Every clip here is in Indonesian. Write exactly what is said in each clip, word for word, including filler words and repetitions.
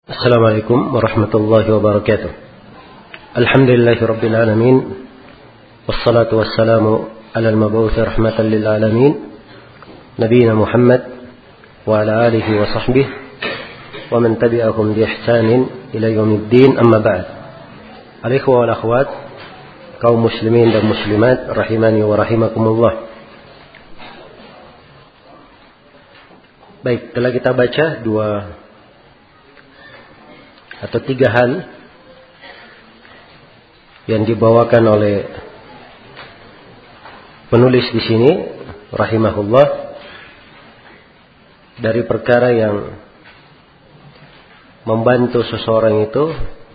Assalamualaikum warahmatullahi wabarakatuh. Alhamdulillahi alamin. Wassalatu wassalamu ala al-mab'uts rahmatan lil alamin. Nabiyina Muhammad wa ala alihi wa sahbihi wa man tabi'ahum bi ihsanin ila yaumiddin, amma ba'd. Al-ikhwa wal akhwat, kaum muslimin dan muslimat rahimani wa rahimakumullah. Baik, telah kita baca dua atau tiga hal yang dibawakan oleh penulis di sini rahimahullah dari perkara yang membantu seseorang itu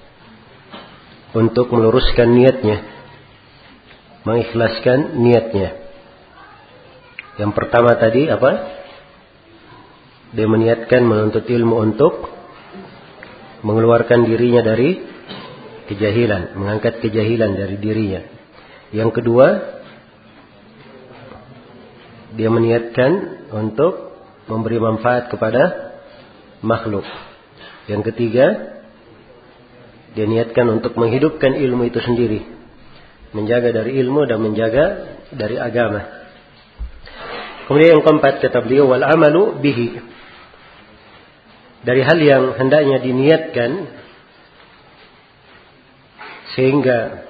untuk meluruskan niatnya, mengikhlaskan niatnya. Yang pertama tadi apa? Dia meniatkan menuntut ilmu untuk mengeluarkan dirinya dari kejahilan, mengangkat kejahilan dari dirinya. Yang kedua, dia meniatkan untuk memberi manfaat kepada makhluk. Yang ketiga, dia niatkan untuk menghidupkan ilmu itu sendiri, menjaga dari ilmu dan menjaga dari agama. Kemudian yang keempat, kata beliau, wal amalu bihi, dari hal yang hendaknya diniatkan sehingga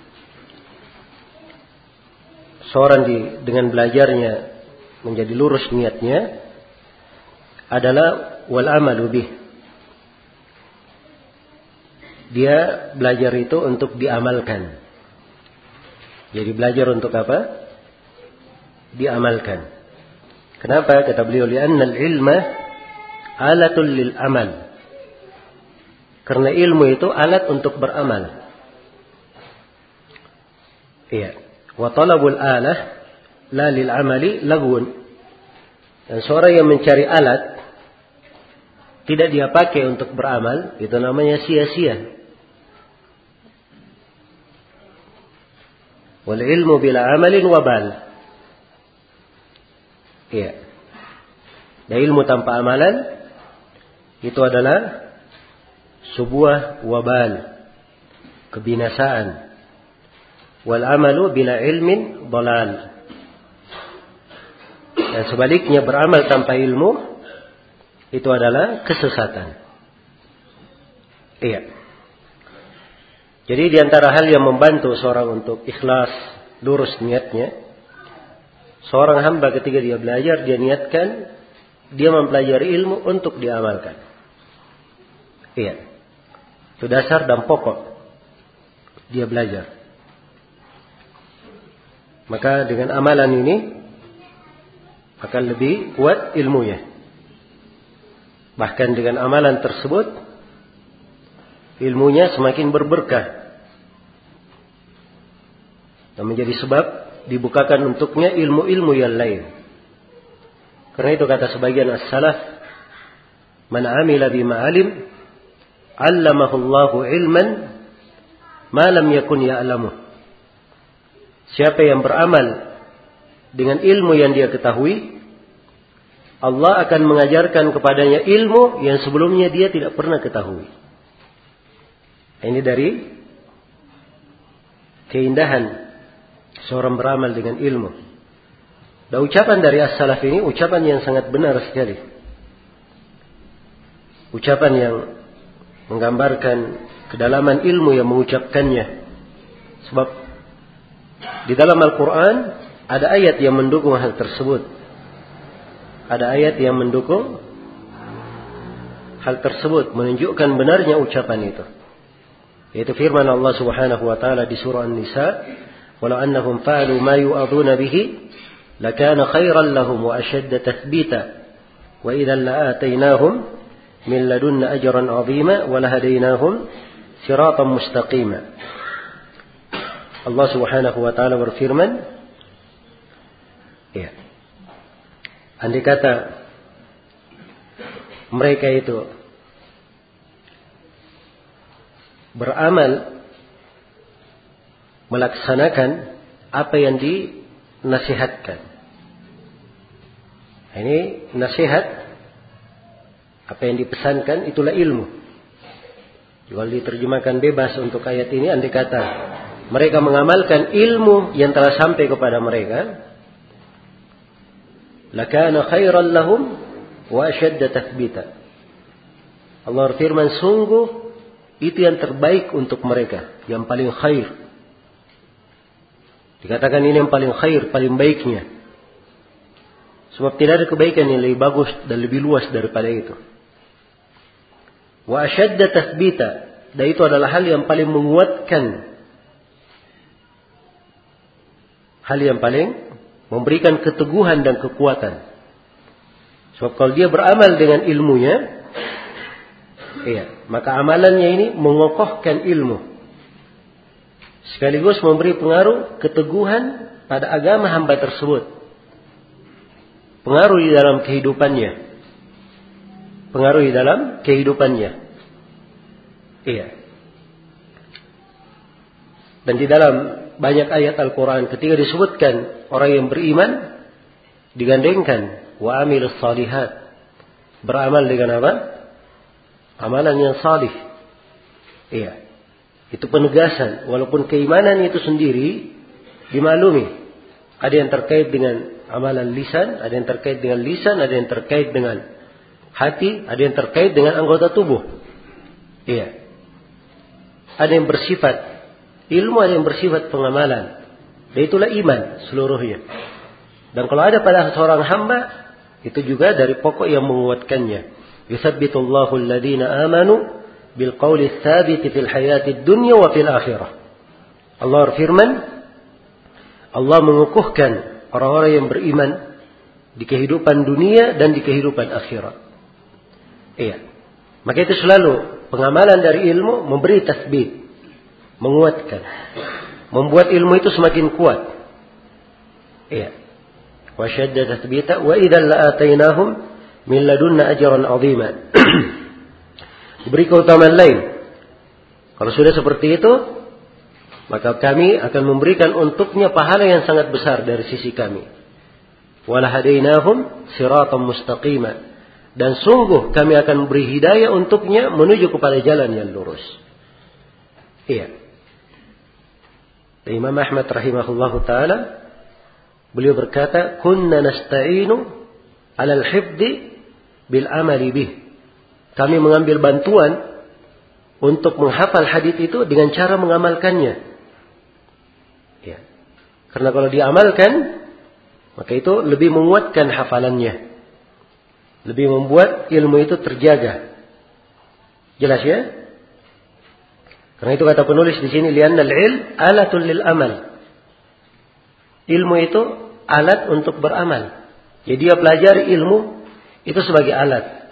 seorang di, dengan belajarnya menjadi lurus niatnya adalah wal amalu bih. Dia belajar itu untuk diamalkan. Jadi belajar untuk apa? Diamalkan. Kenapa? Kata beliau, li'anna al-ilma alatul lil amal. Karena ilmu itu alat untuk beramal. Iya. Wa talabul alah la lil amali lagun. Dan seorang yang mencari alat tidak dia pakai untuk beramal, itu namanya sia-sia. Wal ilmu bila amalin wabal. Iya. Dan ilmu tanpa amalan itu adalah sebuah wabal, kebinasaan. Wal amalu bila ilmin dhalal. Dan sebaliknya, beramal tanpa ilmu itu adalah kesesatan. Iya. Jadi di antara hal yang membantu seorang untuk ikhlas, lurus niatnya, seorang hamba ketika dia belajar, dia niatkan dia mempelajari ilmu untuk diamalkan. Iya. Itu dasar dan pokok dia belajar. Maka dengan amalan ini akan lebih kuat ilmunya. Bahkan dengan amalan tersebut ilmunya semakin berberkah dan menjadi sebab dibukakan untuknya ilmu-ilmu yang lain. Karena itu kata sebagian as-salaf, man amila bima alim allamahullahu ilman ma lam yakun ya'lamu. Siapa yang beramal dengan ilmu yang dia ketahui, Allah akan mengajarkan kepadanya ilmu yang sebelumnya dia tidak pernah ketahui. Ini dari keindahan seorang beramal dengan ilmu. Dan ucapan dari as-salaf ini ucapan yang sangat benar sekali. Ucapan yang menggambarkan kedalaman ilmu yang mengucapkannya. Sebab di dalam Al-Quran ada ayat yang mendukung hal tersebut. Ada ayat yang mendukung hal tersebut, menunjukkan benarnya ucapan itu. Yaitu firman Allah Subhanahu wa taala di surah An-Nisa, "Walau annahum fa'alu ma yu'aduna bihi lakana khairan lahum wa ashadda tathbita wa idzan la'atainahum min ladunna ajran 'azima wa lahadainahum siratan mustaqima." Allah Subhanahu wa taala berfirman, ya, andai kata mereka itu beramal melaksanakan apa yang dinasihatkan. Ini nasihat, apa yang dipesankan itulah ilmu. Kalau diterjemahkan bebas untuk ayat ini, andai kata mereka mengamalkan ilmu yang telah sampai kepada mereka, lakana khairan lahum wa ashadda tathbita. Allah firman, sungguh itu yang terbaik untuk mereka, yang paling khair. Dikatakan ini yang paling khair, paling baiknya. Sebab tidak ada kebaikan yang lebih bagus dan lebih luas daripada itu. Wa ashadda tathbita, dan itu adalah hal yang paling menguatkan, hal yang paling memberikan keteguhan dan kekuatan. Sebab kalau dia beramal dengan ilmunya, iya, maka amalannya ini mengokohkan ilmu, sekaligus memberi pengaruh keteguhan pada agama hamba tersebut, pengaruh di dalam kehidupannya. Pengaruhi dalam kehidupannya. Iya. Dan di dalam banyak ayat Al-Quran ketika disebutkan orang yang beriman, digandengkan wa amilus salihat, beramal dengan apa? Amalan yang salih. Iya. Itu penegasan, walaupun keimanan itu sendiri dimaklumi. Ada yang terkait dengan amalan lisan, ada yang terkait dengan lisan, ada yang terkait dengan hati, ada yang terkait dengan anggota tubuh. Iya. Ada yang bersifat ilmu, ada yang bersifat pengamalan. Dan itulah iman seluruhnya. Dan kalau ada pada seorang hamba, itu juga dari pokok yang menguatkannya. Yuthabbitullahu alladhina amanu bil qawli tsabiti fil hayati dunya wa fil akhirah. Allah berfirman, Allah mengukuhkan orang-orang yang beriman di kehidupan dunia dan di kehidupan akhirat. Iya. Maka itu selalu pengamalan dari ilmu memberi tasbih, menguatkan, membuat ilmu itu semakin kuat. Iya. Wa shadda tathbita wa idzal la'atainahum min ladunna ajran 'azima. Diberi keutamaan lain. Kalau sudah seperti itu, maka kami akan memberikan untuknya pahala yang sangat besar dari sisi kami. Wa lahadainahum siratan mustaqima. Dan sungguh kami akan beri hidayah untuknya menuju kepada jalan yang lurus. Iya. Imam Ahmad rahimahullahu ta'ala, beliau berkata, kunna nasta'inu alal hifdi bil amali bih. Kami mengambil bantuan untuk menghafal hadits itu dengan cara mengamalkannya. Ya. Karena kalau diamalkan, maka itu lebih menguatkan hafalannya. Lebih membuat ilmu itu terjaga. Jelas ya? Karena itu kata penulis di sini, li'anna al-'ilm alatul lil amal. Ilmu itu alat untuk beramal. Jadi dia pelajari ilmu itu sebagai alat.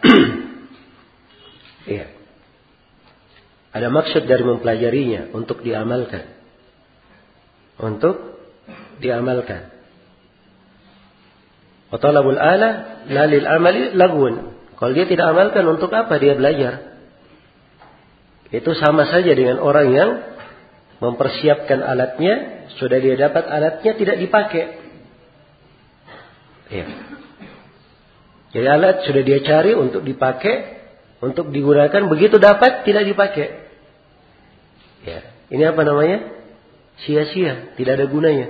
Iya. Ada maksud dari mempelajarinya untuk diamalkan. Untuk diamalkan. Wa talabul ala la lil amali lagwun. Kalau dia tidak amalkan, untuk apa dia belajar? Itu sama saja dengan orang yang mempersiapkan alatnya, sudah dia dapat alatnya tidak dipakai. Ya. Jadi alat sudah dia cari untuk dipakai, untuk digunakan, begitu dapat tidak dipakai. Ya. Ini apa namanya? Sia-sia, tidak ada gunanya.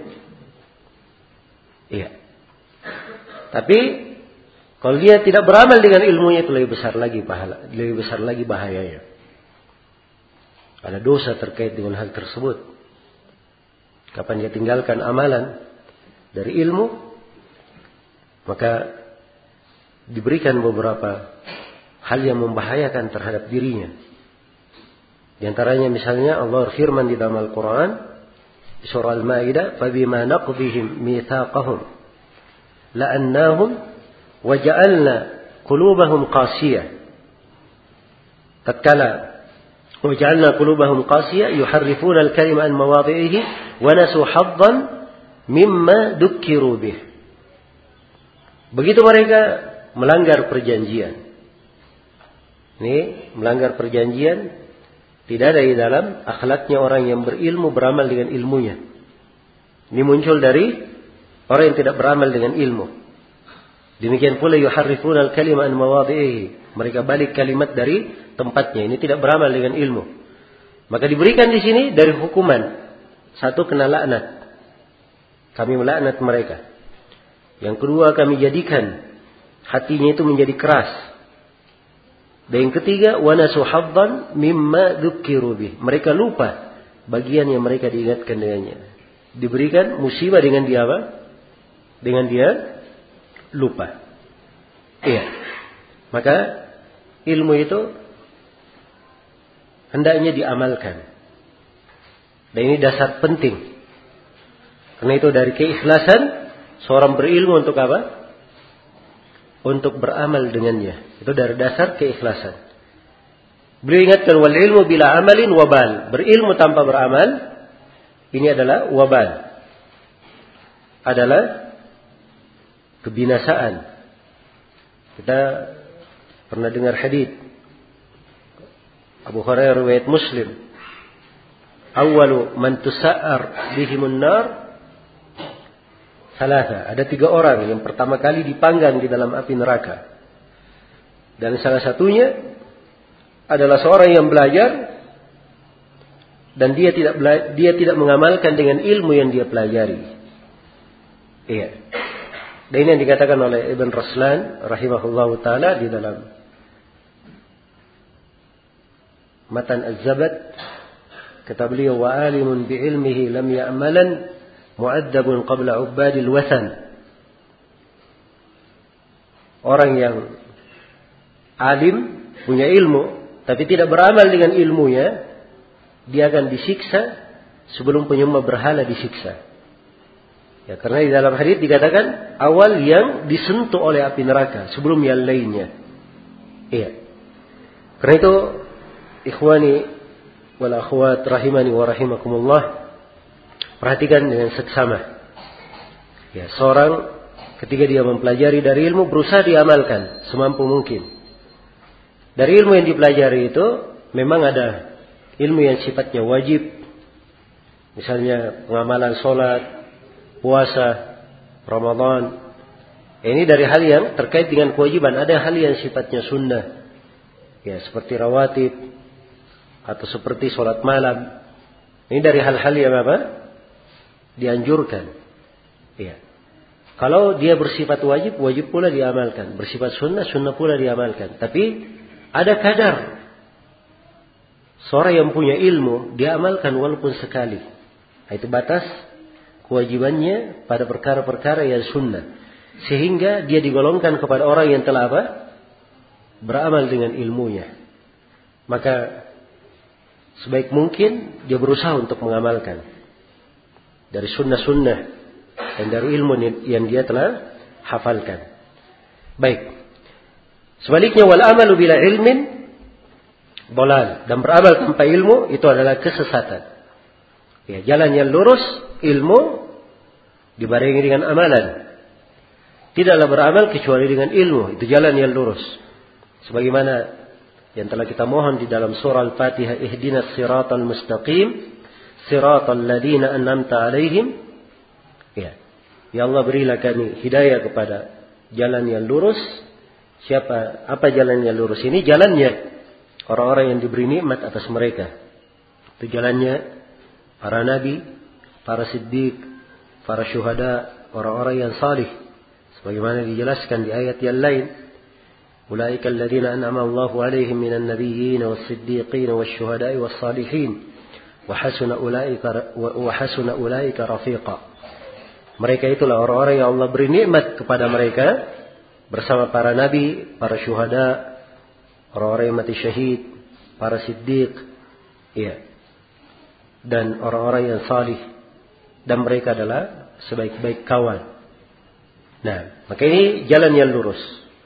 Iya. Tapi kalau dia tidak beramal dengan ilmunya, itu lebih besar lagi pahala, lebih besar lagi bahayanya. Ada dosa terkait dengan hal tersebut. Kapan dia tinggalkan amalan dari ilmu, maka diberikan beberapa hal yang membahayakan terhadap dirinya. Di antaranya misalnya Allah firman di dalam Al-Quran, di surah Al-Ma'idah, فَبِمَا نَقْضِهِمْ مِيثَاقَهُمْ لأنهم وجعلنا قلوبهم قاسية. tatkala وجعلنا قلوبهم قاسية يحرفون الكلمة عن مواضعه ونسوا حظا مما ذكروا به. Begitu mereka melanggar perjanjian. Ini melanggar perjanjian tidak ada di dalam akhlaknya orang yang berilmu beramal dengan ilmunya. Ini muncul dari orang yang tidak beramal dengan ilmu. Demikian pula yuharrifuna al-kalima an mawadhi'ihi. Mereka balik kalimat dari tempatnya. Ini tidak beramal dengan ilmu. Maka diberikan di sini dari hukuman. Satu, kena laknat. Kami melaknat mereka. Yang kedua, kami jadikan hatinya itu menjadi keras. Dan yang ketiga, wa nasu haddan mimma dzukkiru bih. Mereka lupa bagian yang mereka diingatkan dengannya. Diberikan musibah dengan dia apa? Dengan dia lupa. Iya. Maka ilmu itu hendaknya diamalkan. Dan ini dasar penting. Karena itu dari keikhlasan seorang berilmu untuk apa? Untuk beramal dengannya. Itu dari dasar keikhlasan. Beliau ingatkan wal ilmu bila amalin wabal. Berilmu tanpa beramal ini adalah wabal. Adalah kebinasaan. Kita pernah dengar hadis Abu Hurairah riwayat Muslim. Awwalu man tusa'ar bihimun nar salasa. Ada tiga orang yang pertama kali dipanggang di dalam api neraka. Dan salah satunya adalah seorang yang belajar dan dia tidak bela- dia tidak mengamalkan dengan ilmu yang dia pelajari. Iya. Dan ini yang dikatakan oleh Ibn Raslan rahimahullahu taala di dalam Matan Az-Zabad, kata beliau, wa alimun bi ilmihi lam ya'malan mu'addabun qabla ubadil wasan. Orang yang alim, punya ilmu, tapi tidak beramal dengan ilmunya, dia akan disiksa sebelum penyembah berhala disiksa. Ya, karena di dalam hadis dikatakan awal yang disentuh oleh api neraka sebelum yang lainnya. Iya. Karena itu ikhwani wal akhwat rahimani wa rahimakumullah, perhatikan dengan seksama. Ya, seorang ketika dia mempelajari dari ilmu berusaha diamalkan semampu mungkin. Dari ilmu yang dipelajari itu memang ada ilmu yang sifatnya wajib. Misalnya pengamalan sholat, puasa, Ramadan. Ini dari hal yang terkait dengan kewajiban. Ada hal yang sifatnya sunnah. Ya, seperti rawatib atau seperti sholat malam. Ini dari hal-hal yang apa? Dianjurkan. Ya. Kalau dia bersifat wajib, wajib pula diamalkan. Bersifat sunnah, sunnah pula diamalkan. Tapi ada kadar seorang yang punya ilmu dia amalkan walaupun sekali. Itu batas kewajibannya pada perkara-perkara yang sunnah, sehingga dia digolongkan kepada orang yang telah apa? Beramal dengan ilmunya. Maka sebaik mungkin dia berusaha untuk mengamalkan dari sunnah-sunnah dan dari ilmu yang dia telah hafalkan. Baik. Sebaliknya wal amalu bila ilmin dhalal, dan beramal tanpa ilmu itu adalah kesesatan. Ya, jalan yang lurus ilmu dibarengi dengan amalan. Tidaklah beramal kecuali dengan ilmu, itu jalan yang lurus. Sebagaimana yang telah kita mohon di dalam surah Al-Fatihah, ihdinas siratal mustaqim, siratal ladzina an'amta 'alaihim. Ya. Ya Allah, berilah kami hidayah kepada jalan yang lurus. Siapa apa jalan yang lurus ini? Jalannya orang-orang yang diberi nikmat atas mereka. Itu jalannya para nabi, para siddiq, para syuhada, orang-orang yang salih. Sebagaimana dijelaskan di ayat yang lain. Ulaika alladziina an'ama Allahu 'alaihim minan nabiyyin was-siddiqin wasyuhada'i was-salihin wa hasuna ulaika wa hasuna ulaika rafiqa. Mereka itulah orang-orang yang Allah beri nikmat kepada mereka bersama para nabi, para syuhada, orang-orang yang mati syahid, para siddiq, iya, dan orang-orang yang salih, dan mereka adalah sebaik-baik kawan. Nah, maka ini jalan yang lurus.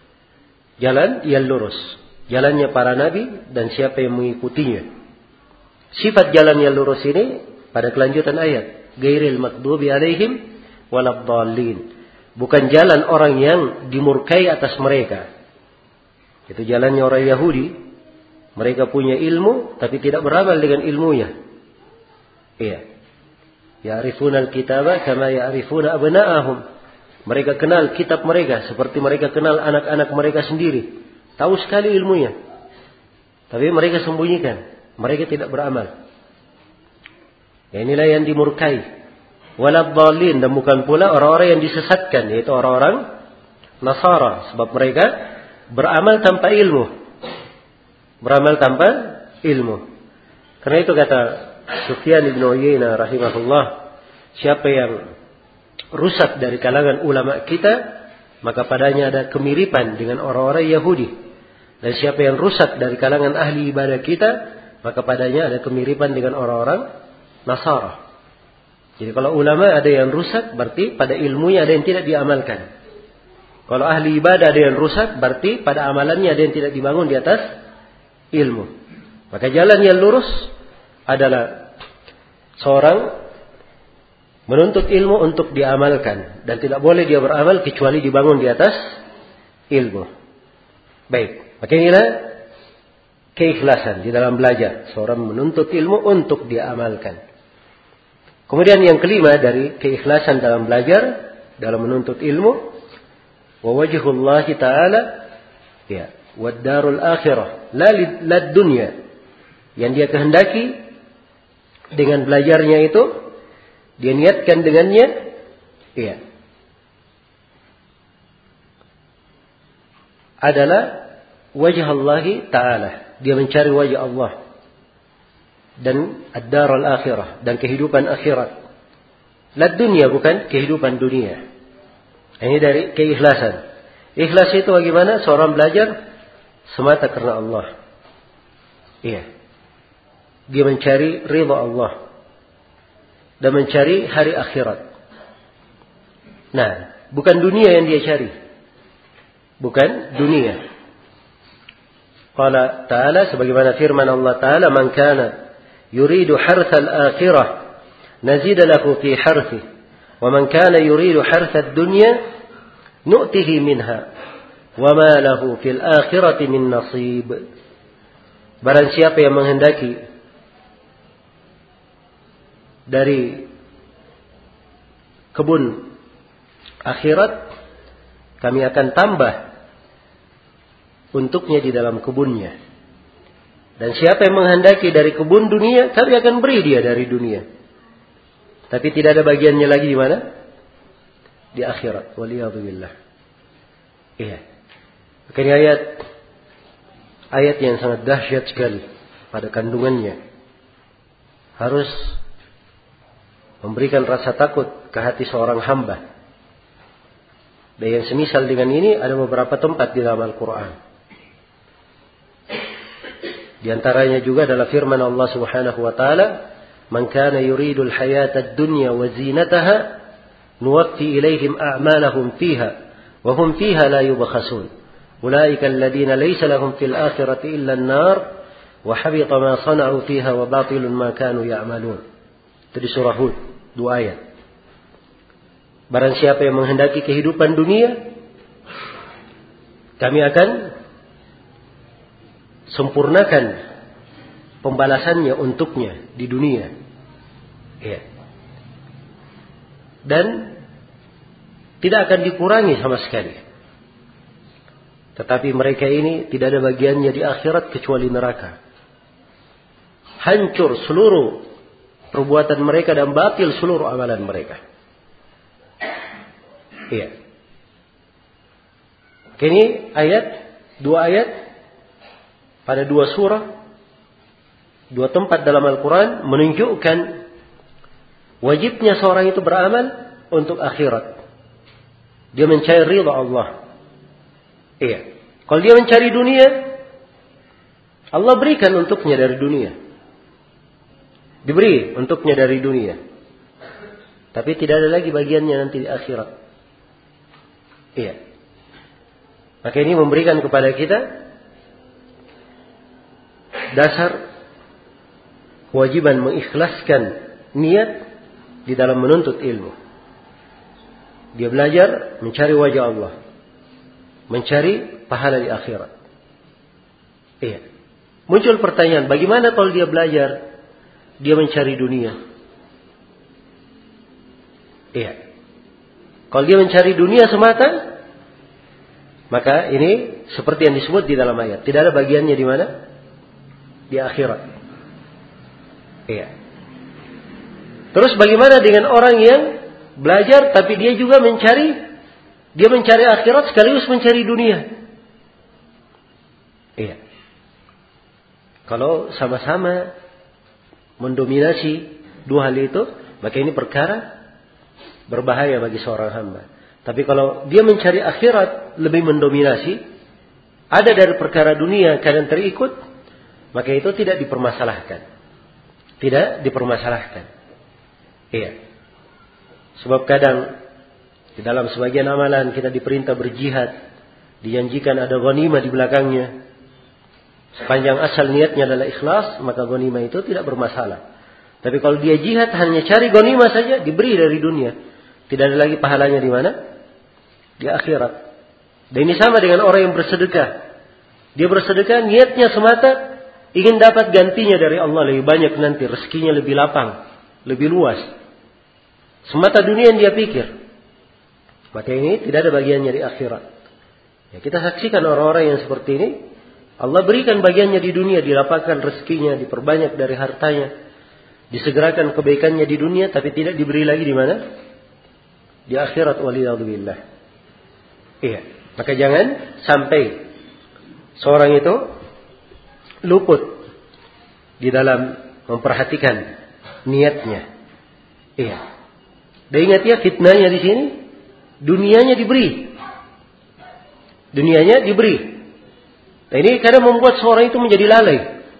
Jalan yang lurus. Jalannya para nabi dan siapa yang mengikutinya. Sifat jalan yang lurus ini pada kelanjutan ayat. Ghairil maghdubi alaihim waladdallin. Bukan jalan orang yang dimurkai atas mereka. Itu jalannya orang Yahudi. Mereka punya ilmu tapi tidak beramal dengan ilmunya. Iya. Ya'rifuna al-kitaba kama ya'rifuna abna'ahum. Mereka kenal kitab mereka seperti mereka kenal anak-anak mereka sendiri. tahu sekali ilmunya, tapi mereka sembunyikan, mereka tidak beramal. Ya, inilah yang dimurkai. Waladhdallin, dan bukan pula orang-orang yang disesatkan, yaitu orang-orang Nasara, sebab mereka beramal tanpa ilmu. Beramal tanpa ilmu. Karena itu kata Sufyan ibn Uyainah rahimahullah, siapa yang rusak dari kalangan ulama kita, maka padanya ada kemiripan dengan orang-orang Yahudi. Dan siapa yang rusak dari kalangan ahli ibadah kita, maka padanya ada kemiripan dengan orang-orang Nasara. Jadi kalau ulama ada yang rusak, berarti pada ilmunya ada yang tidak diamalkan. Kalau ahli ibadah ada yang rusak, berarti pada amalannya ada yang tidak dibangun di atas ilmu. Maka jalan yang lurus adalah seorang menuntut ilmu untuk diamalkan. Dan tidak boleh dia beramal kecuali dibangun di atas ilmu. Baik, maka inilah keikhlasan di dalam belajar. Seorang menuntut ilmu untuk diamalkan. Kemudian yang kelima dari keikhlasan dalam belajar, dalam menuntut ilmu, wa wajhullah ta'ala, ya, wad darul akhirah, la lad dunya. Yang dia kehendaki dengan belajarnya itu, dia niatkan dengannya, ya, adalah wajh Allah ta'ala. Dia mencari wajah Allah. Dan ad-darul akhirah, dan kehidupan akhirat. Lad dunia, bukan kehidupan dunia. Ini dari keikhlasan. Ikhlas itu bagaimana? Seorang belajar semata karena Allah. Iya. Dia mencari ridha Allah dan mencari hari akhirat. Nah, bukan dunia yang dia cari. Bukan dunia. Qala ta'ala, sebagaimana firman Allah Ta'ala, man kana yuridu harthal akhirah nazid lahu fi harthi wa man kana yuridu harthad dunya nu'tihi minha wa ma lahu fil akhirati min nasib. Barang siapa yang menghendaki dari kebun akhirat, kami akan tambah untuknya di dalam kebunnya. Dan siapa yang menghendaki dari kebun dunia, kami akan beri dia dari dunia. Tapi tidak ada bagiannya lagi di mana? Di akhirat. Waliyadzubillah. Iya. Maka ini ayat, ayat yang sangat dahsyat sekali pada kandungannya. Harus memberikan rasa takut ke hati seorang hamba. Dan yang semisal dengan ini ada beberapa tempat di dalam Al-Quran. Di antaranya juga adalah firman Allah Subhanahu wa taala, "Man kana yuridul hayatad dunya wa zinataha, nuwaffi ilaihim a'malahum fiha, wa hum fiha la yubkhasun. Ulaika alladziina laysa lahum fil akhirati illa an-nar, wa habita ma sana'u fiha wa batilun ma kanu ya'malun." Itu di surah Hud, dua ayat. Barang siapa yang menghendaki kehidupan dunia, kami akan sempurnakan pembalasannya untuknya di dunia. Ya. Dan tidak akan dikurangi sama sekali. Tetapi mereka ini tidak ada bagiannya di akhirat kecuali neraka. Hancur seluruh perbuatan mereka dan batil seluruh amalan mereka. Iya. Ini ayat, dua ayat pada dua surah, dua tempat dalam Al-Quran menunjukkan wajibnya seorang itu beramal untuk akhirat. Dia mencari ridha Allah. Iya. Kalau dia mencari dunia, Allah berikan untuknya dari dunia. Diberi untuknya dari dunia. Tapi tidak ada lagi bagiannya nanti di akhirat. Iya. Maka ini memberikan kepada kita dasar kewajiban mengikhlaskan niat di dalam menuntut ilmu. Dia belajar mencari wajah Allah, mencari pahala di akhirat. Iya. Muncul pertanyaan, bagaimana kalau dia belajar, dia mencari dunia? Iya. Kalau dia mencari dunia semata, Maka ini seperti yang disebut di dalam ayat. Tidak ada bagiannya di mana? Di akhirat. Iya. Terus bagaimana dengan orang yang belajar tapi dia juga mencari, dia mencari akhirat sekaligus mencari dunia? Iya. Kalau sama-sama mendominasi dua hal itu, maka ini perkara berbahaya bagi seorang hamba. Tapi kalau dia mencari akhirat lebih mendominasi, ada dari perkara dunia kalian terikut, maka itu tidak dipermasalahkan. Tidak dipermasalahkan. Iya. Sebab kadang di dalam sebagian amalan kita diperintah berjihad, dijanjikan ada ghanimah di belakangnya. Sepanjang asal niatnya adalah ikhlas, maka ghanimah itu tidak bermasalah. Tapi kalau dia jihad hanya cari ghanimah saja, diberi dari dunia. Tidak ada lagi pahalanya di mana? Di akhirat. Dan ini sama dengan orang yang bersedekah. Dia bersedekah niatnya semata ingin dapat gantinya dari Allah lebih banyak nanti, rezekinya lebih lapang, lebih luas. Semata dunia yang dia pikir. Maka ini tidak ada bagiannya di akhirat. Ya, kita saksikan orang-orang yang seperti ini, Allah berikan bagiannya di dunia, dilapangkan rezekinya, diperbanyak dari hartanya, disegerakan kebaikannya di dunia, tapi tidak diberi lagi di mana? Di akhirat, waliyadzubillah. Iya, maka jangan sampai seorang itu luput di dalam memperhatikan niatnya. Iya. Dan ingat ya, fitnahnya di sini, dunianya diberi, dunianya diberi. Nah, ini kadang membuat seorang itu menjadi lalai.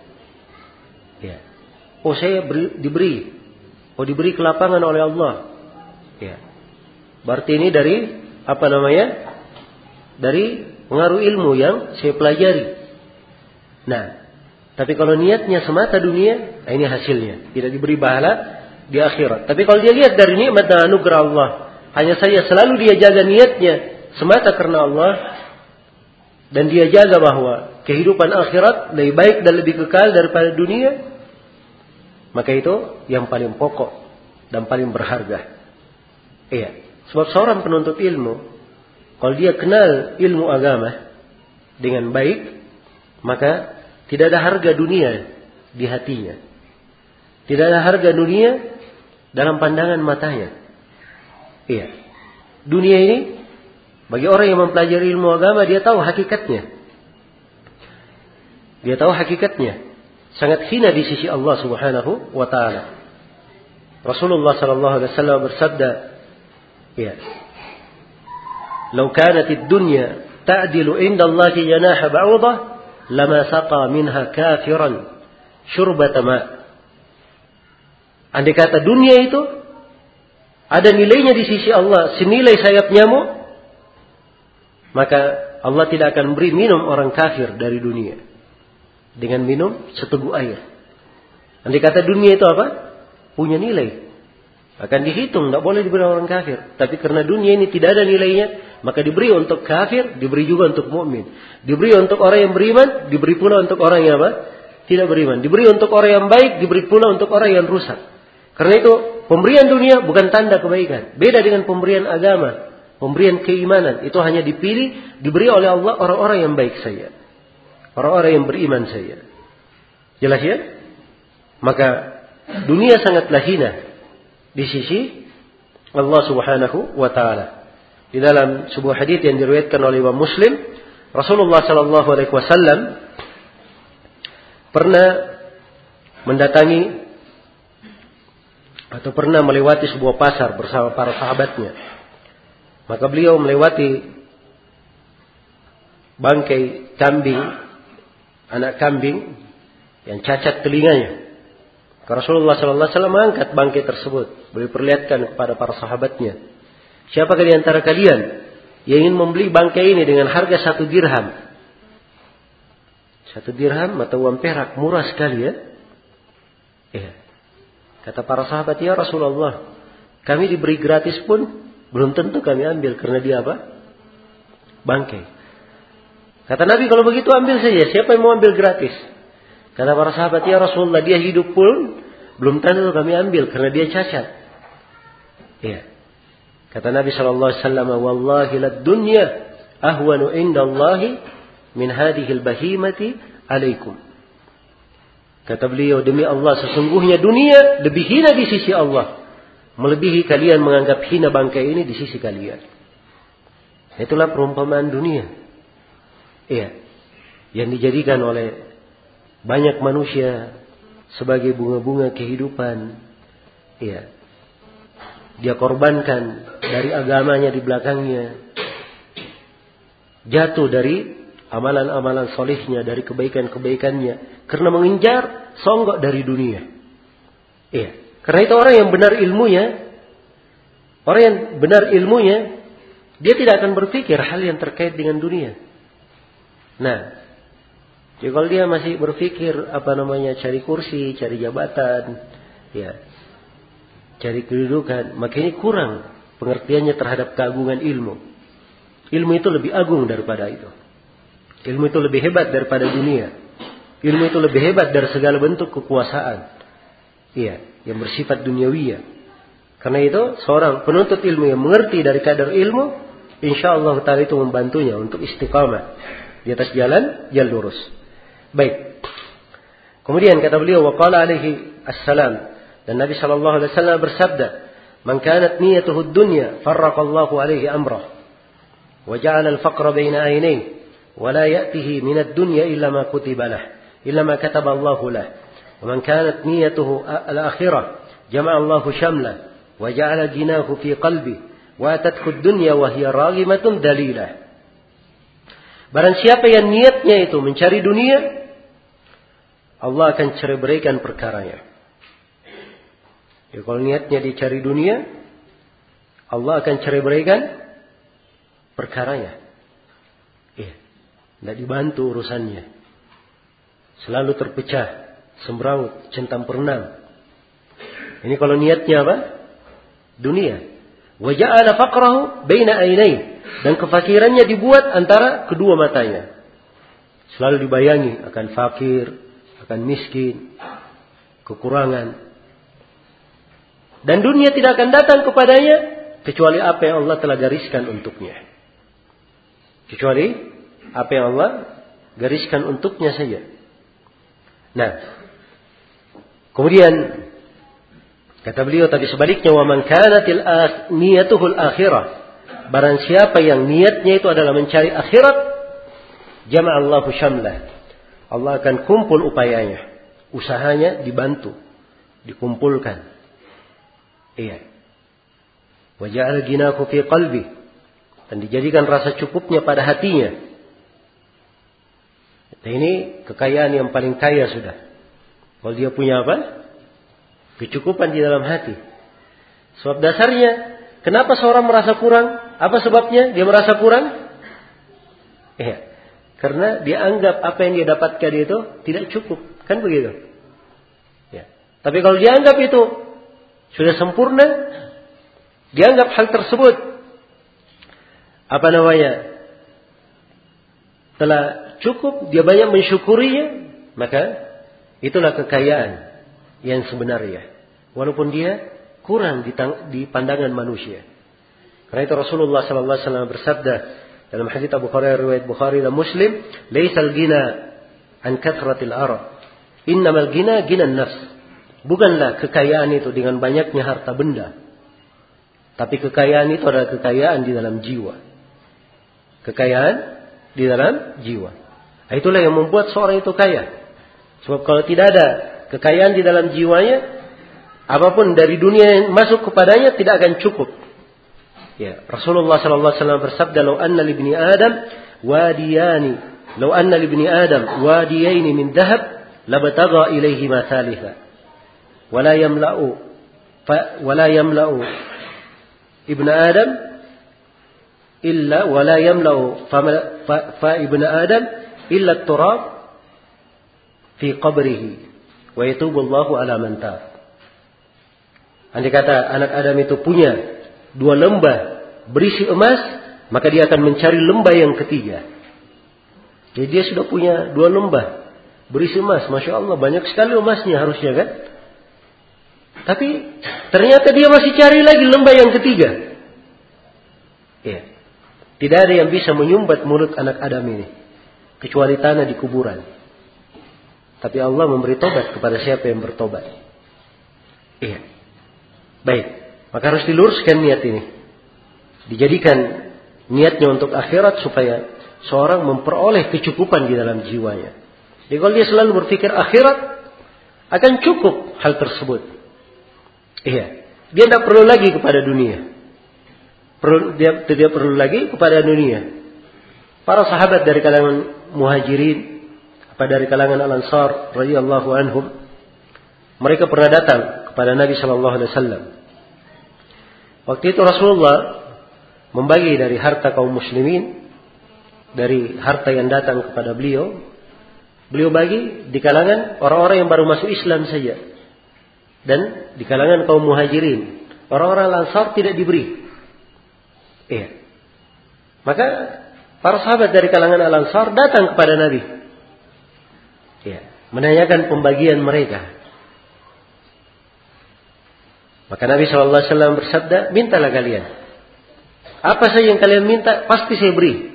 Ya. Oh, saya beri, diberi, oh diberi kelapangan oleh Allah. Ya. Berarti ini dari apa namanya? Dari pengaruh ilmu yang saya pelajari. Nah, tapi kalau niatnya semata dunia, nah ini hasilnya. Tidak diberi pahala di akhirat. Tapi kalau dia lihat dari nikmat dan anugerah Allah, hanya saja selalu dia jaga niatnya semata karena Allah, dan dia jaga bahwa kehidupan akhirat lebih baik dan lebih kekal daripada dunia, maka itu yang paling pokok dan paling berharga. Iya. Sebab seorang penuntut ilmu, kalau dia kenal ilmu agama dengan baik, maka tidak ada harga dunia di hatinya. Tidak ada harga dunia dalam pandangan matanya. Iya. Dunia ini, bagi orang yang mempelajari ilmu agama, dia tahu hakikatnya. Dia tahu hakikatnya. Sangat hina di sisi Allah Subhanahu wa taala. Rasulullah sallallahu alaihi wasallam bersabda, ya. "Lau kanatid dunya ta'dilu inda Allah janaha ba'udah, lama saqa minha kafiran syurbata ma'." Andai kata dunia itu ada nilainya di sisi Allah senilai sayap nyamuk, maka Allah tidak akan beri minum orang kafir dari dunia dengan minum seteguk air. Andai kata dunia itu apa? Punya nilai, akan dihitung, tidak boleh diberi orang kafir. Tapi karena dunia ini tidak ada nilainya, maka diberi untuk kafir, diberi juga untuk mukmin. Diberi untuk orang yang beriman, diberi pula untuk orang yang apa? Tidak beriman. Diberi untuk orang yang baik, diberi pula untuk orang yang rusak. Karena itu pemberian dunia bukan tanda kebaikan. Beda dengan pemberian agama, pemberian keimanan. Itu hanya dipilih, diberi oleh Allah orang-orang yang baik saja, orang-orang yang beriman saja. Jelas ya? Maka dunia sangatlah hina di sisi Allah Subhanahu wa taala. Di dalam sebuah hadis yang diriwayatkan oleh Imam Muslim, Rasulullah sallallahu alaihi wasallam pernah mendatangi atau pernah melewati sebuah pasar bersama para sahabatnya. Maka beliau melewati bangkai kambing, anak kambing yang cacat telinganya. Rasulullah sallallahu alaihi wasallam mengangkat bangkai tersebut, beliau perlihatkan kepada para sahabatnya, siapakah di antara kalian yang ingin membeli bangkai ini dengan harga satu dirham? Satu dirham atau uang perak, murah sekali ya. Ya. Kata para sahabat, ya Rasulullah, kami diberi gratis pun belum tentu kami ambil karena dia apa? Bangkai. Kata Nabi, kalau begitu ambil saja. Siapa yang mau ambil gratis? Kata para sahabat, ya Rasulullah, dia hidup pun belum tentu kami ambil karena dia cacat. Ya. Kata Nabi sallallahu alaihi wasallam, wallahi lad dunya ahwanu indallahi min hadhil bahimati alaikum. Kata beliau, demi Allah, sesungguhnya dunia lebih hina di sisi Allah, melebihi kalian menganggap hina bangkai ini di sisi kalian. Itulah perumpamaan dunia. Iya, yang dijadikan oleh banyak manusia sebagai bunga-bunga kehidupan. Iya, dia korbankan dari agamanya di belakangnya, jatuh dari amalan-amalan solihnya, dari kebaikan-kebaikannya, karena mengincar songgok dari dunia. Iya. Karena itu orang yang benar ilmunya, orang yang benar ilmunya, dia tidak akan berpikir hal yang terkait dengan dunia. Nah, jadi kalau dia masih berpikir apa namanya cari kursi, cari jabatan, ya, cari kedudukan, maka ini kurang pengertiannya terhadap keagungan ilmu. Ilmu itu lebih agung daripada itu. Ilmu itu lebih hebat daripada dunia. Ilmu itu lebih hebat dari segala bentuk kekuasaan. Iya, yang bersifat duniawiyah. Karena itu seorang penuntut ilmu yang mengerti dari kadar ilmu, insyaallah taala itu membantunya untuk istiqamah di atas jalan yang lurus. Baik. Kemudian kata beliau, wa qala alaihi assalam, dan Nabi sallallahu alaihi wasallam bersabda, "Man kanat niyatuhu ad-dunya, farraqallahu alaihi amrah, wa ja'ala al-faqra baina 'ainayhi, wa la ya'tihi min ad-dunya illa ma kutiba lahu, illa ma kataba Allahu lahu. Wa man kanat niyatuhu al-akhirah, jama'a Allahu shamlahu, wa ja'ala jinahu fi qalbihi, wa atathu ad-dunya wa hiya raghimatun dalilah." Barang siapa yang niatnya itu mencari dunia, Allah akan cerai-beraikan perkaranya. Ya, kalau niatnya dicari dunia, Allah akan cerai-beraikan perkaranya. Ya, tidak dibantu urusannya. Selalu terpecah, sembraut, centang perenam. Ini kalau niatnya apa? Dunia. Wa ja'ala faqrahu baina ainayhi, dan kefakirannya dibuat antara kedua matanya. Selalu dibayangi akan fakir, akan miskin, kekurangan. Dan dunia tidak akan datang kepadanya kecuali apa yang Allah telah gariskan untuknya. Kecuali apa yang Allah gariskan untuknya saja. Nah, kemudian kata beliau tadi sebaliknya, wa man kanatil niyatuhul akhirah, barang siapa yang niatnya itu adalah mencari akhirat, jama'allahu syamlah, Allah akan kumpul upayanya, usahanya dibantu, dikumpulkan. Iya. Wa ja'ala ginahu fi qalbi, dan dijadikan rasa cukupnya pada hatinya. Nah, ini kekayaan yang paling kaya sudah. Kalau dia punya apa? Kecukupan di dalam hati. Sebab dasarnya, kenapa seorang merasa kurang? Apa sebabnya dia merasa kurang? Iya. Karena dia anggap apa yang dia dapatkan itu tidak cukup. Kan begitu? Ya. Tapi kalau dia anggap itu sudah sempurna, dianggap hal tersebut apa namanya telah cukup, dia banyak mensyukurinya, maka itulah kekayaan yang sebenarnya, walaupun dia kurang di pandangan manusia. Karena itu Rasulullah sallallahu alaihi wasallam bersabda dalam hadits Abu Hurairah riwayat Bukhari dan Muslim, "Laisal ghina an kathratil arad, innamal ghina ghinan nafs." Bukanlah kekayaan itu dengan banyaknya harta benda, tapi kekayaan itu adalah kekayaan di dalam jiwa. Kekayaan di dalam jiwa. Itulah yang membuat seorang itu kaya. Sebab kalau tidak ada kekayaan di dalam jiwanya, apapun dari dunia yang masuk kepadanya tidak akan cukup. Ya, Rasulullah sallallahu alaihi wasallam bersabda, "Lau anna li ibni Adam wadiyani, lau anna li ibni Adam wadiyaini min dhahab, labtagha ilaihi ma thalitha. Wala yamla'u fa wala yamla'u ibnu Adam illa wala yamla'u fa, fa, fa ibnu Adam illa at-turab fi qabrihi wa yatubu Allahu ala man tab." Andai kata anak Adam itu punya dua lembah berisi emas, maka dia akan mencari lembah yang ketiga. Jadi dia sudah punya dua lembah berisi emas, masya Allah banyak sekali emasnya harusnya kan. Tapi ternyata dia masih cari lagi lembah yang ketiga. Ya. Tidak ada yang bisa menyumbat mulut anak Adam ini kecuali tanah di kuburan. Tapi Allah memberi tobat kepada siapa yang bertobat. Iya. Baik. Maka harus diluruskan niat ini. Dijadikan niatnya untuk akhirat supaya seorang memperoleh kecukupan di dalam jiwanya. Jadi kalau dia selalu berpikir akhirat, akan cukup hal tersebut. Iya. Dia tidak perlu lagi kepada dunia. Perlu, dia tidak perlu lagi kepada dunia. Para sahabat dari kalangan muhajirin, apa dari kalangan al-ansar radhiyallahu anhum, mereka pernah datang kepada Nabi sallallahu alaihi wasallam. Waktu itu Rasulullah membagi dari harta kaum muslimin, dari harta yang datang kepada beliau, beliau bagi di kalangan orang-orang yang baru masuk Islam saja. Dan di kalangan kaum muhajirin, orang-orang al-ansar tidak diberi. Iya. Maka para sahabat dari kalangan al-ansar datang kepada Nabi. Ya, menanyakan pembagian mereka. Maka Nabi shallallahu alaihi wasallam bersabda, mintalah kalian. Apa saja yang kalian minta, pasti saya beri.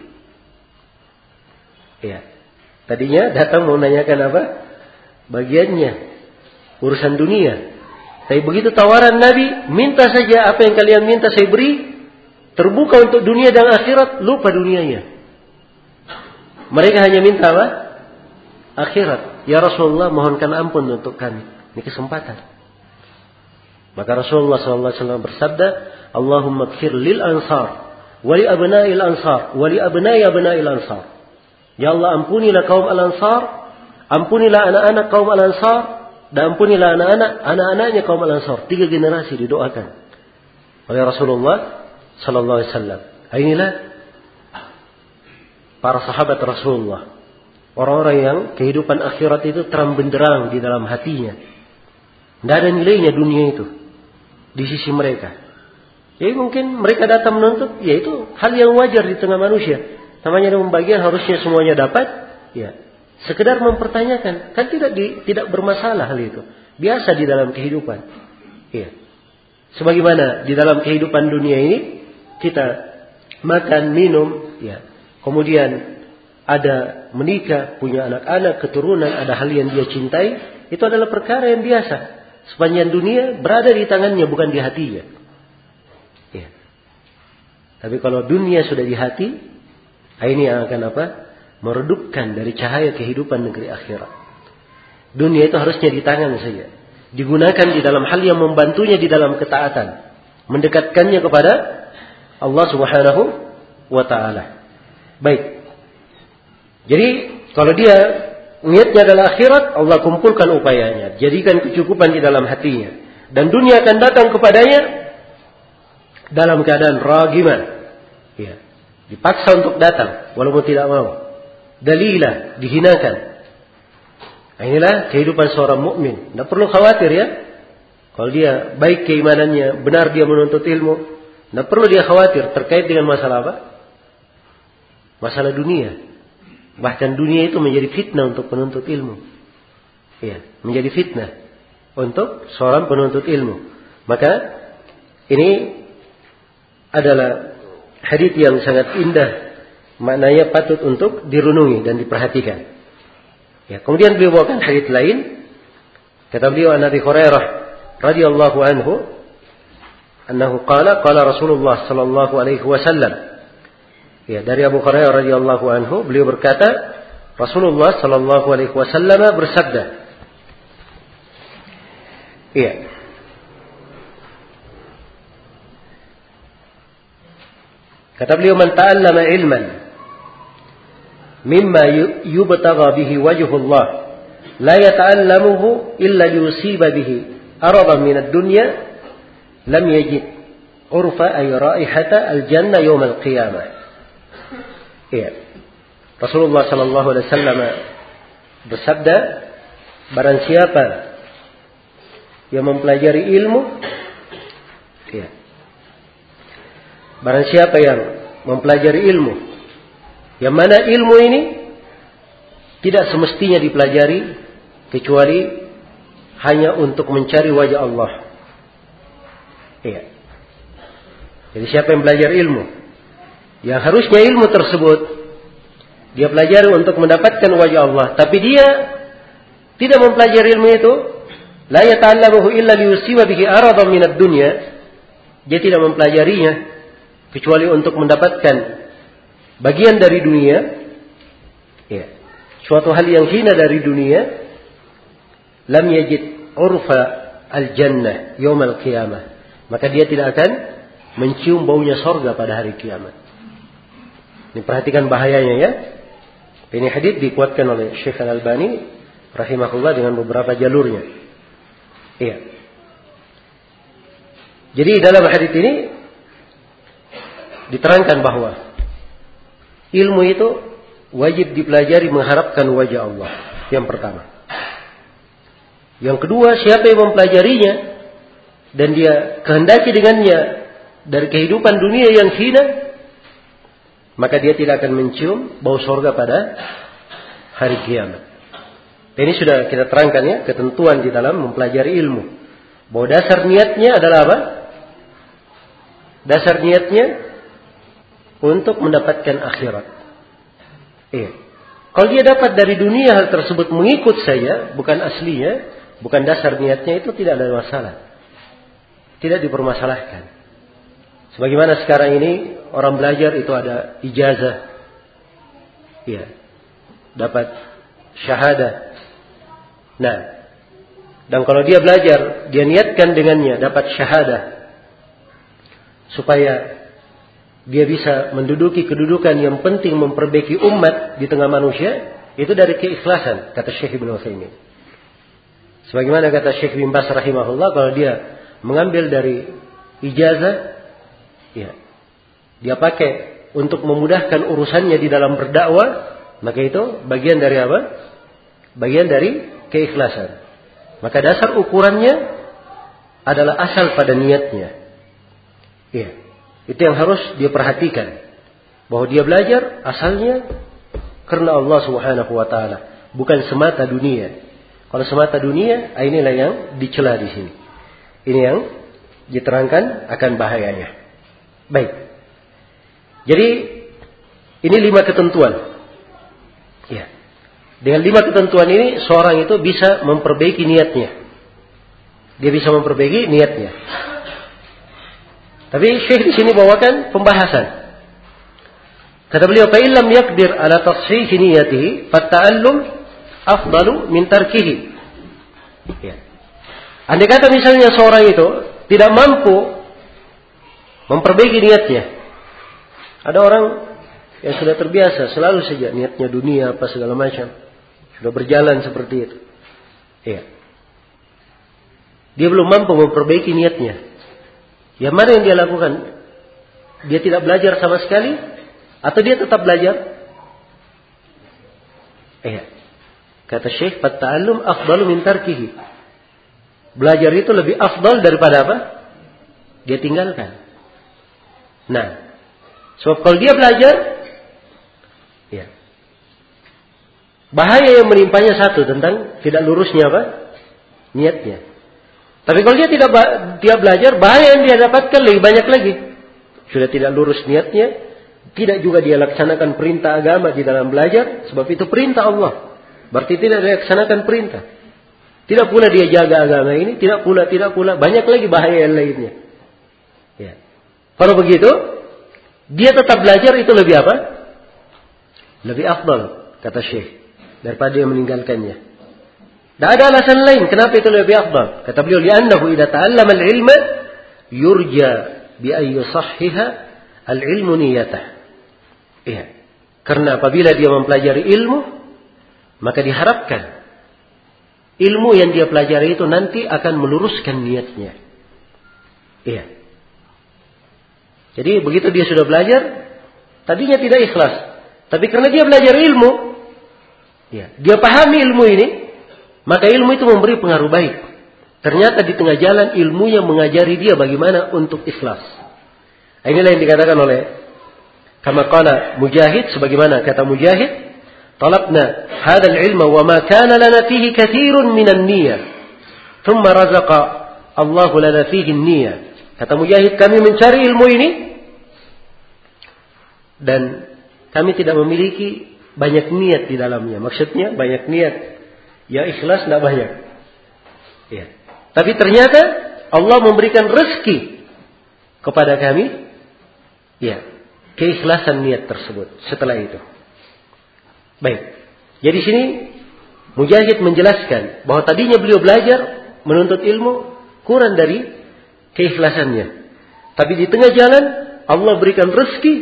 Ya. Tadinya datang mau menanyakan apa? Bagiannya. Urusan dunia. Tapi begitu tawaran Nabi, minta saja apa yang kalian minta saya beri. Terbuka untuk dunia dan akhirat, lupa dunianya. Mereka hanya minta apa? Akhirat. Ya Rasulullah, mohonkan ampun untuk kami. Ini kesempatan. Maka Rasulullah shallallahu alaihi wasallam bersabda, Allahumma gfir lil ansar, wali abna'il ansar, wali abna'i abna'il ansar. Ya Allah, ampunilah kaum al-ansar, ampunilah anak-anak kaum al-ansar, dan ampunilah anak-anak, anak-anaknya kaum al-ansar. Tiga generasi didoakan oleh Rasulullah shallallahu alaihi wasallam. Inilah para sahabat Rasulullah. Orang-orang yang kehidupan akhirat itu terang benderang di dalam hatinya. Tidak ada nilainya dunia itu di sisi mereka. Jadi mungkin mereka datang menuntut, ya itu hal yang wajar di tengah manusia. Namanya pembagian harusnya semuanya dapat. Ya, sekedar mempertanyakan, kan tidak di, tidak bermasalah hal itu. Biasa di dalam kehidupan. Ya. Sebagaimana di dalam kehidupan dunia ini kita makan, minum, ya. Kemudian ada menikah, punya anak-anak, keturunan, ada hal yang dia cintai, itu adalah perkara yang biasa. Sepanjang dunia berada di tangannya, bukan di hatinya. Ya. Tapi kalau dunia sudah di hati, ini yang akan apa? Meredupkan dari cahaya kehidupan negeri akhirat. Dunia itu harusnya di tangan saja. Digunakan di dalam hal yang membantunya di dalam ketaatan. Mendekatkannya kepada Allah subhanahu wa ta'ala. Baik. Jadi kalau dia niatnya adalah akhirat, Allah kumpulkan upayanya, jadikan kecukupan di dalam hatinya, dan dunia akan datang kepadanya dalam keadaan ragiman, ya, dipaksa untuk datang walaupun tidak mau, dalilah, dihinakan. Nah, inilah kehidupan seorang mukmin. Tidak perlu khawatir ya, kalau dia baik keimanannya, benar dia menuntut ilmu, tidak perlu dia khawatir terkait dengan masalah apa? Masalah dunia. Bahkan dunia itu menjadi fitnah untuk penuntut ilmu. Ya, menjadi fitnah untuk seorang penuntut ilmu. Maka ini adalah hadits yang sangat indah, maknanya patut untuk dirunungi dan diperhatikan. Ya, kemudian beliau bawakan hadits lain. Kata beliau, an Abi Hurairah radhiyallahu anhu, annahu qala qala Rasulullah sallallahu alaihi wasallam. Ya, dari Abu Hurairah radhiyallahu anhu, beliau berkata, Rasulullah sallallahu alaihi wasallam bersabda. Iya. Kata beliau, man ta'allama ilman mimma yubtagha bihi wajhullah la yata'allamuhu illa yusiba bihi aradan min ad-dunya lam yajid urfa ay raihata al-jannah yawm al-qiyamah. Iya. Rasulullah sallallahu alaihi wasallam bersabda, barang siapa yang mempelajari ilmu, ya. Barang siapa yang mempelajari ilmu, yang mana ilmu ini tidak semestinya dipelajari kecuali hanya untuk mencari wajah Allah. Iya. Jadi siapa yang belajar ilmu yang harusnya ilmu tersebut dia pelajari untuk mendapatkan wajah Allah, tapi dia tidak mempelajari ilmu itu, la yata'allamuhu illa liyusiba bihi aradan minad dunya, dia tidak mempelajarinya kecuali untuk mendapatkan bagian dari dunia, ya, suatu hal yang hina dari dunia, lam yajid urfa al-jannah yaumal qiyamah, maka dia tidak akan mencium baunya sorga pada hari kiamat. Ini perhatikan bahayanya ya. Ini hadits dikuatkan oleh Syekh Al-Albani rahimahullah dengan beberapa jalurnya. Iya. Jadi dalam hadits ini diterangkan bahwa ilmu itu wajib dipelajari mengharapkan wajah Allah. Yang pertama. Yang kedua, siapa yang mempelajarinya dan dia kehendaki dengannya dari kehidupan dunia yang hina, maka dia tidak akan mencium bau surga pada hari kiamat. Ini sudah kita terangkan ya, ketentuan di dalam mempelajari ilmu. Bahwa dasar niatnya adalah apa? Dasar niatnya untuk mendapatkan akhirat. Iya. Kalau dia dapat dari dunia hal tersebut mengikut saja, bukan aslinya, bukan dasar niatnya, itu tidak ada masalah. Tidak dipermasalahkan. Sebagaimana sekarang ini orang belajar itu ada ijazah, ya, dapat syahadah. Nah, dan kalau dia belajar, dia niatkan dengannya dapat syahadah, supaya dia bisa menduduki kedudukan yang penting memperbaiki umat di tengah manusia, itu dari keikhlasan, kata Syekh Ibnu Utsaimin. Sebagaimana kata Syekh bin Baz rahimahullah, kalau dia mengambil dari ijazah, ya, dia pakai untuk memudahkan urusannya di dalam berdakwah, maka itu bagian dari apa? Bagian dari keikhlasan. Maka dasar ukurannya adalah asal pada niatnya. Iya. Itu yang harus dia perhatikan. Bahwa dia belajar asalnya karena Allah Subhanahu wa taala, bukan semata dunia. Kalau semata dunia, inilah yang dicela di sini. Ini yang diterangkan akan bahayanya. Baik. Jadi ini lima ketentuan. Ya. Dengan lima ketentuan ini seorang itu bisa memperbaiki niatnya. Dia bisa memperbaiki niatnya. Tapi Syekh di sini bawakan pembahasan. Kata beliau, "Fa illam yaqdir ala tashih niyatihi, fatta'allum afdalu min tarkihi." Ya. Andai kata misalnya seorang itu tidak mampu memperbaiki niatnya. Ada orang yang sudah terbiasa selalu saja niatnya dunia apa segala macam, sudah berjalan seperti itu. Iya. Dia belum mampu memperbaiki niatnya. Yang mana yang dia lakukan? Dia tidak belajar sama sekali atau dia tetap belajar? Iya. Kata Syekh, "Fatta'allum afdalu min tarkihi." Belajar itu lebih afdal daripada apa? Dia tinggalkan. Nah, sebab kalau dia belajar, ya, bahaya yang menimpanya satu tentang tidak lurusnya apa? Niatnya. Tapi kalau dia tidak dia belajar, bahaya yang dia dapatkan lebih banyak lagi. Sudah tidak lurus niatnya, tidak juga dia laksanakan perintah agama di dalam belajar, sebab itu perintah Allah. Berarti tidak dia laksanakan perintah. Tidak pula dia jaga agama ini, tidak pula, tidak pula, banyak lagi bahaya yang lainnya. Ya. Kalau begitu, dia tetap belajar itu lebih apa? Lebih afdal, kata Syekh, daripada dia meninggalkannya. Tidak ada alasan lain kenapa itu lebih afdal. Kata beliau, "Li'annahu idza ta'allama al-'ilma yurja bi ay yusahhiha al-'ilmu niyatah." Iya. Karena apabila dia mempelajari ilmu, maka diharapkan ilmu yang dia pelajari itu nanti akan meluruskan niatnya. Iya. Jadi begitu dia sudah belajar, tadinya tidak ikhlas, tapi karena dia belajar ilmu, ya, dia pahami ilmu ini, maka ilmu itu memberi pengaruh baik. Ternyata di tengah jalan ilmunya mengajari dia bagaimana untuk ikhlas. Inilah yang dikatakan oleh kama qala Mujahid, sebagaimana kata Mujahid, "Talabna hadzal ilma wa ma kana lana fihi katsirun minan niyyah, thumma razaqa Allahu lana fihi an-niyyah." Kata Mujahid, kami mencari ilmu ini dan kami tidak memiliki banyak niat di dalamnya. Maksudnya banyak niat, ya ikhlas tidak banyak. Ya. Tapi ternyata Allah memberikan rezeki kepada kami, ya, keikhlasan niat tersebut setelah itu. Baik. Jadi sini Mujahid menjelaskan bahwa tadinya beliau belajar menuntut ilmu kurang dari keikhlasannya. Tapi di tengah jalan Allah berikan rezeki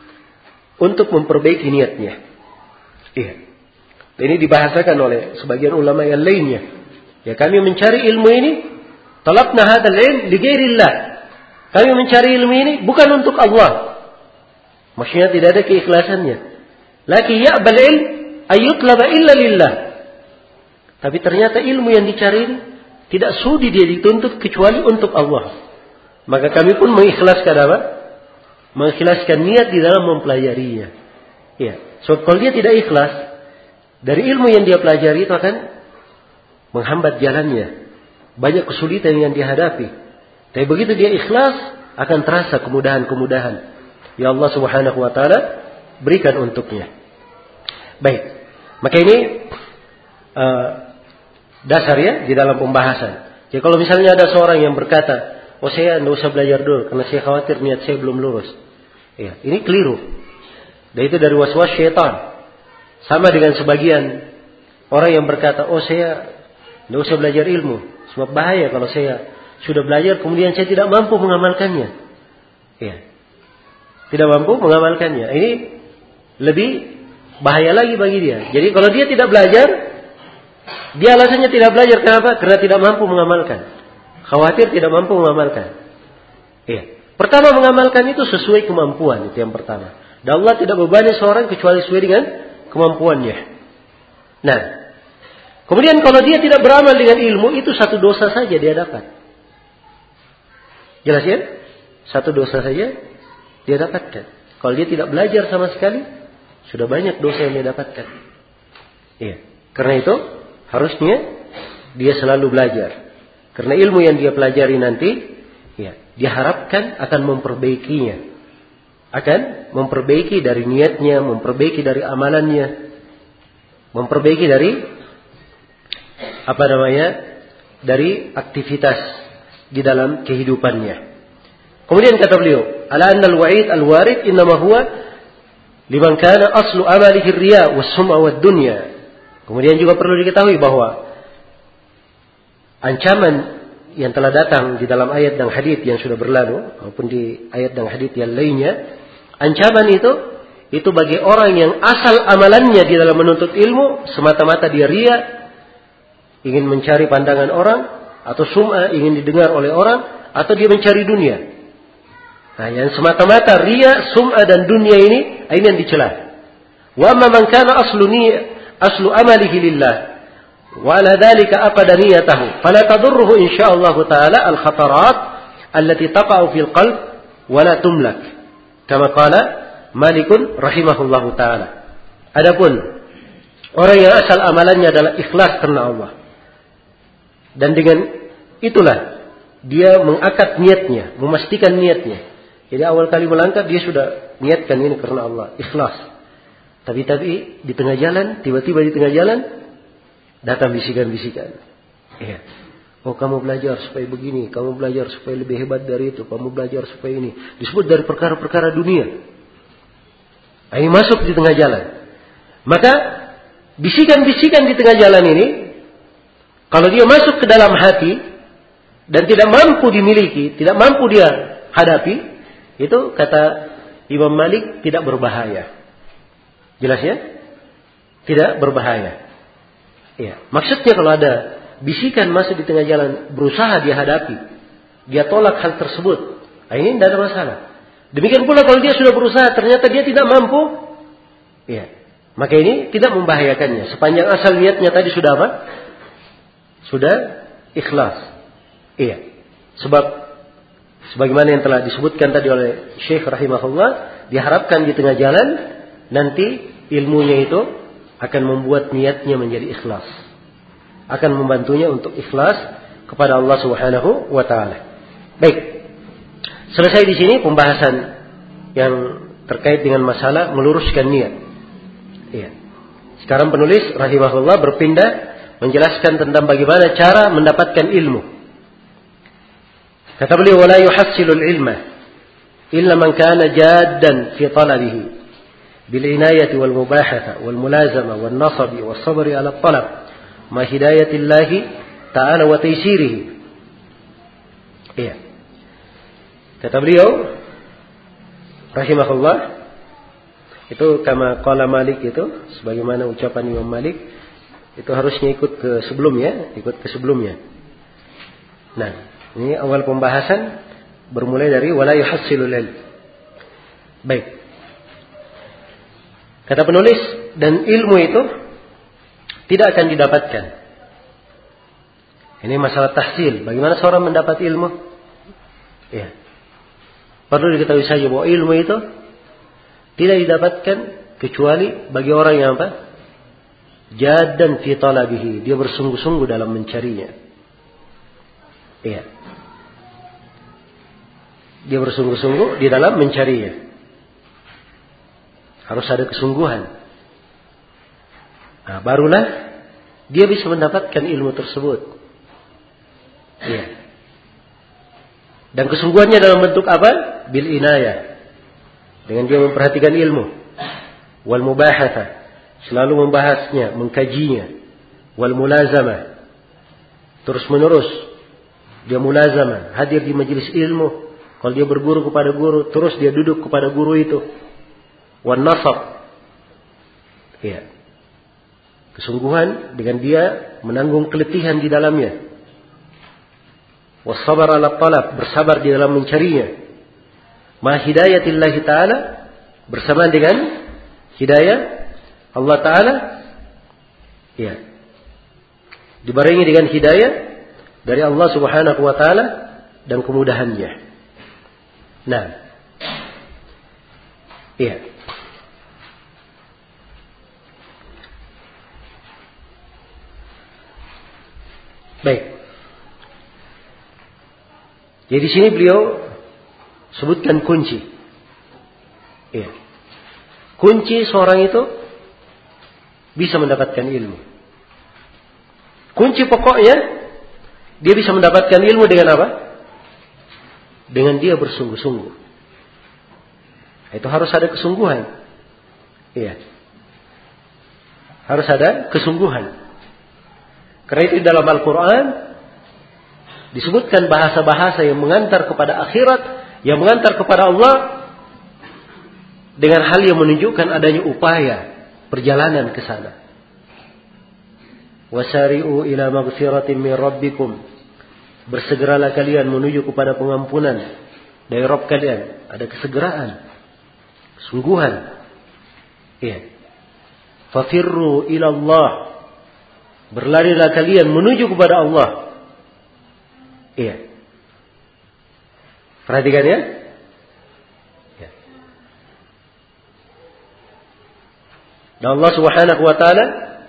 untuk memperbaiki niatnya. Iya. Ini dibahasakan oleh sebagian ulama yang lainnya. Ya, kami mencari ilmu ini, talabna hadzal ilm li ghairillah. Kami mencari ilmu ini bukan untuk Allah. Maksudnya tidak ada keikhlasannya. Lakin ya'bal ilm ayyutlaba illa lillah. Tapi ternyata ilmu yang dicari ini tidak sudi dia dituntut kecuali untuk Allah. Maka kami pun mengikhlaskan apa? Mengikhlaskan niat di dalam mempelajarinya. Ya. So, kalau dia tidak ikhlas, dari ilmu yang dia pelajari itu akan menghambat jalannya. Banyak kesulitan yang dihadapi. Tapi begitu dia ikhlas, akan terasa kemudahan-kemudahan. Ya Allah Subhanahu wa ta'ala berikan untuknya. Baik. Maka ini uh, dasar ya di dalam pembahasan. Jadi kalau misalnya ada seorang yang berkata, oh saya tidak usah belajar dulu karena saya khawatir niat saya belum lurus. Ya, ini keliru. Dan itu dari waswas syaitan. Sama dengan sebagian orang yang berkata, oh saya tidak usah belajar ilmu. Sebab bahaya kalau saya sudah belajar kemudian saya tidak mampu mengamalkannya. Ya. Tidak mampu mengamalkannya. Ini lebih bahaya lagi bagi dia. Jadi kalau dia tidak belajar, dia alasannya tidak belajar. Kenapa? Karena tidak mampu mengamalkan. Khawatir tidak mampu mengamalkan. Iya. Pertama, mengamalkan itu sesuai kemampuan. Itu yang pertama. Dan Allah tidak bebani seorang kecuali sesuai dengan kemampuannya. Nah, kemudian kalau dia tidak beramal dengan ilmu, itu satu dosa saja dia dapat. Jelas ya? Satu dosa saja dia dapatkan. Kalau dia tidak belajar sama sekali, sudah banyak dosa yang dia dapatkan. Iya. Karena itu harusnya dia selalu belajar. Karena ilmu yang dia pelajari nanti, ya, diharapkan akan memperbaikinya. Akan memperbaiki dari niatnya, memperbaiki dari amalannya, memperbaiki dari apa namanya? Dari aktivitas di dalam kehidupannya. Kemudian kata beliau, ala anna al-wa'id al-warid innama huwa liman kana aslu amalihi ar-riya was-sum'a wad-dunya. Kemudian juga perlu diketahui bahwa ancaman yang telah datang di dalam ayat dan hadits yang sudah berlalu maupun di ayat dan hadits yang lainnya, ancaman itu itu bagi orang yang asal amalannya di dalam menuntut ilmu semata-mata dia riya, ingin mencari pandangan orang, atau sum'a, ingin didengar oleh orang, atau dia mencari dunia. Nah, yang semata-mata riya, sum'a dan dunia ini, ini yang dicela. Wa amma man kana aslu niyya aslu amalihi lillah wa ala dhalika aqada niyyatahu fala tadurruhu insyaallah taala al khatarat allati taqa'u fil qalb wa la tumlak kama qala Malikun rahimahullahu taala. Adapun orang yang asal amalannya adalah ikhlas karena Allah, dan dengan itulah dia mengakad niatnya, memastikan niatnya. Jadi awal kali melangkah dia sudah niatkan ini karena Allah, ikhlas. Tapi tapi di tengah jalan, tiba-tiba di tengah jalan datang bisikan-bisikan. Iya. Oh, kamu belajar supaya begini, kamu belajar supaya lebih hebat dari itu, kamu belajar supaya ini. Disebut dari perkara-perkara dunia. Nah, ini masuk di tengah jalan. Maka bisikan-bisikan di tengah jalan ini, kalau dia masuk ke dalam hati dan tidak mampu dimiliki, tidak mampu dia hadapi, itu kata Imam Malik tidak berbahaya. Jelas ya? Tidak berbahaya. Ya, maksudnya kalau ada bisikan masuk di tengah jalan, berusaha dia hadapi, dia tolak hal tersebut, nah ini tidak ada masalah. Demikian pula kalau dia sudah berusaha, ternyata dia tidak mampu, ya, maka ini tidak membahayakannya. Sepanjang asal niatnya tadi sudah apa? Sudah ikhlas. Iya. Sebab sebagaimana yang telah disebutkan tadi oleh Syekh rahimahullah, diharapkan di tengah jalan nanti ilmunya itu akan membuat niatnya menjadi ikhlas. Akan membantunya untuk ikhlas kepada Allah Subhanahu wa taala. Baik. Selesai di sini pembahasan yang terkait dengan masalah meluruskan niat. Iya. Sekarang penulis rahimahullah berpindah menjelaskan tentang bagaimana cara mendapatkan ilmu. Kata beliau, wala yuhassilul ilma illa man kana jaddan fi talabihi bil inayati wal mubahatha wal mulazama wan nasabi was sabri ala talab ma hidayatillahi ta'ala wa taysirihi. Iya. Kata beliau rahimahullah, itu kama qala Malik, itu sebagaimana ucapan Imam Malik, itu harusnya ikut ke sebelumnya, ikut ke sebelumnya. Nah, ini awal pembahasan bermulai dari wala yuhassilul ilm. Baik. Kata penulis, dan ilmu itu tidak akan didapatkan. Ini masalah tahsil. Bagaimana seorang mendapat ilmu? Ya. Perlu diketahui saja bahwa ilmu itu tidak didapatkan kecuali bagi orang yang apa? Jaddan fi talabihi. Dia bersungguh-sungguh dalam mencarinya. Iya. Dia bersungguh-sungguh di dalam mencarinya. Harus ada kesungguhan. Nah, barulah dia bisa mendapatkan ilmu tersebut. Iya. Dan kesungguhannya dalam bentuk apa? Bil inayah. Dengan dia memperhatikan ilmu. Wal mubahatha. Selalu membahasnya, mengkajinya. Wal mulazamah. Terus menerus. Dia mulazamah. Hadir di majelis ilmu. Kalau dia berguru kepada guru, terus dia duduk kepada guru itu. Wan nasab. Ya. Kesungguhan dengan dia menanggung keletihan di dalamnya. Was sabar ala talab. Bersabar di dalam mencarinya. Ma hidayatillahi ta'ala, bersama dengan hidayah Allah Ta'ala, ya, dibarengi dengan hidayah dari Allah Subhanahu wa Ta'ala dan kemudahannya. Nah, iya. Baik. Jadi di sini beliau sebutkan kunci. Iya. Kunci seorang itu bisa mendapatkan ilmu. Kunci pokoknya dia bisa mendapatkan ilmu dengan apa? Dengan dia bersungguh-sungguh. Itu harus ada kesungguhan. Iya. Harus ada kesungguhan. Karena itu dalam Al-Quran disebutkan bahasa-bahasa yang mengantar kepada akhirat, yang mengantar kepada Allah, dengan hal yang menunjukkan adanya upaya perjalanan ke sana. Wasari'u ila maghfiratin min rabbikum. Bersegeralah kalian menuju kepada pengampunan dari Rabb kalian. Ada kesegeraan, kesungguhan. Iya. Fafirru ila Allah. Berlarilah kalian menuju kepada Allah. Iya. Perhatikan ya. Ya. Dan Allah Subhanahu wa taala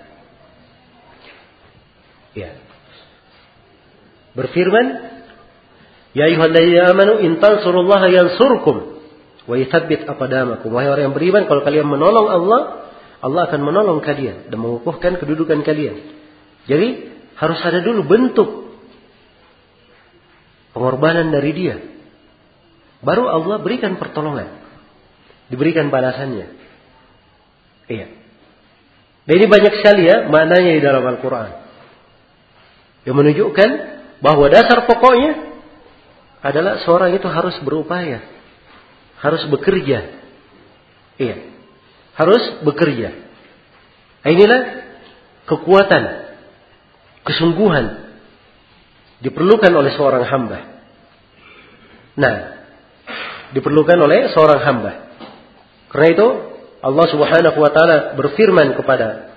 ya berfirman, ya ayyuhalladzina amanu in tansurullaha yansurkum wa yuthabbit aqdamakum. Wahai orang yang beriman, kalau kalian menolong Allah, Allah akan menolong kalian dan mengukuhkan kedudukan kalian. Jadi harus ada dulu bentuk pengorbanan dari dia. Baru Allah berikan pertolongan. Diberikan balasannya. Iya. Dan ini banyak sekali ya maknanya di dalam Al-Quran. Yang menunjukkan bahwa dasar pokoknya adalah seorang itu harus berupaya. Harus bekerja. Iya. Harus bekerja. Inilah kekuatan, kesungguhan diperlukan oleh seorang hamba. Nah, diperlukan oleh seorang hamba. Karena itu Allah Subhanahu wa taala berfirman kepada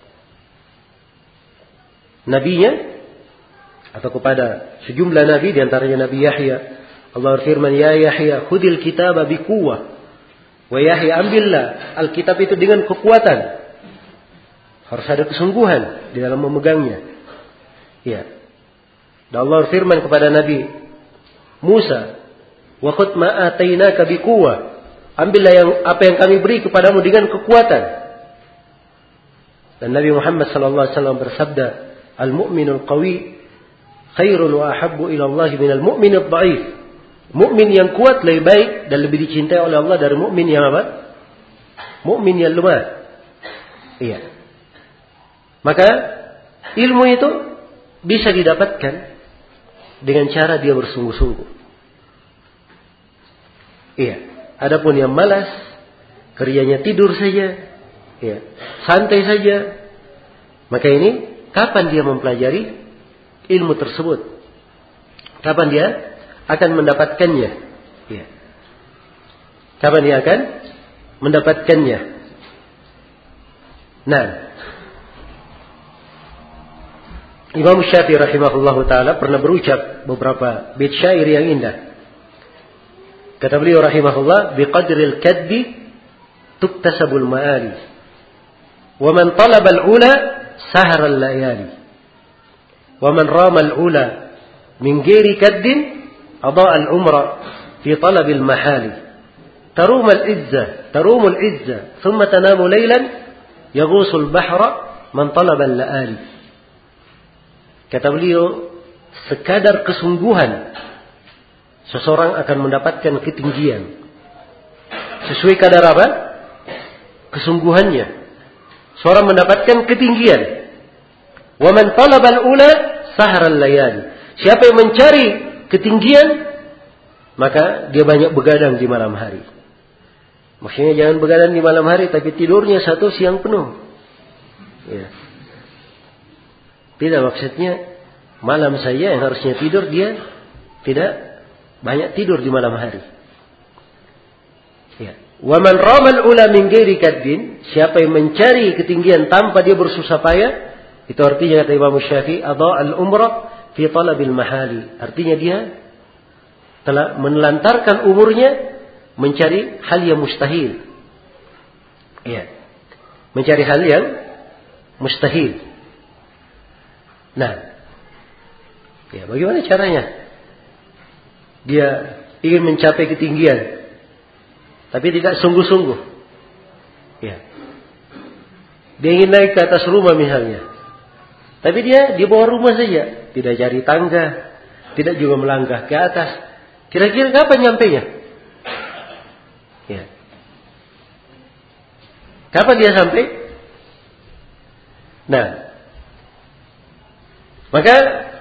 nabinya atau kepada sejumlah nabi, di antaranya Nabi Yahya. Allah berfirman, ya Yahya, khudil kitaba biquwwah. Wa Yahya, ambillah Alkitab itu dengan kekuatan. Harus ada kesungguhan di dalam memegangnya. Ya. Dan Allah berfirman kepada Nabi Musa, wa khudh ma atainaka biquwwah ambillah yang apa yang kami beri kepadamu dengan kekuatan. Dan Nabi Muhammad sallallahu alaihi wasallam bersabda, "Al-mu'minul qawi khairun wa ahabbu ila Allah minal mu'minid dha'if." Mukmin yang kuat lebih baik dan lebih dicintai oleh Allah dari mukmin yang apa? Mukmin yang lemah. Iya. Maka ilmu itu bisa didapatkan dengan cara dia bersungguh-sungguh. Iya. Adapun yang malas, kerjanya tidur saja, ya, santai saja, maka ini kapan dia mempelajari ilmu tersebut? Kapan dia akan mendapatkannya? Ya. Kapan dia akan mendapatkannya? Nah, Imam Syafi'i rahimahullahu taala pernah berucap beberapa bait syair yang indah. Kata beliau rahimahullah, "Biqadril kaddi tuktasabul ma'ali, wa man talaba al-ula sahara al-layali, wa man rama al-ula min ghairi kaddin adaa al-umra fi talab al-mahali, tarum al-izza tarum al-izza thumma tanamu laylan yaghusul bahra man talaba al-laali." Kata beliau, sekadar kesungguhan seseorang akan mendapatkan ketinggian. Sesuai kadar apa? Kesungguhannya. Seorang mendapatkan ketinggian. Wa man talaba al-ula sahara al-layali. Siapa yang mencari ketinggian, maka dia banyak begadang di malam hari. Maksudnya jangan begadang di malam hari, tapi tidurnya satu siang penuh. Ya. Tidak, maksudnya malam saya yang harusnya tidur, dia tidak banyak tidur di malam hari. Ya. Wa man ramal ula min ghairi kaddin, siapa yang mencari ketinggian tanpa dia bersusah payah, itu artinya kata Imam Syafi'i, adha al-umrah fi talabil mahali. Artinya dia telah menelantarkan umurnya mencari hal yang mustahil. Ya. Mencari hal yang mustahil. Nah, ya, bagaimana caranya? Dia ingin mencapai ketinggian, tapi tidak sungguh-sungguh. Ya. Dia ingin naik ke atas rumah misalnya, tapi dia di bawah rumah saja, tidak cari tangga, tidak juga melangkah ke atas. Kira-kira kapan nyampainya? Ya. Kapan dia sampai? Nah, maka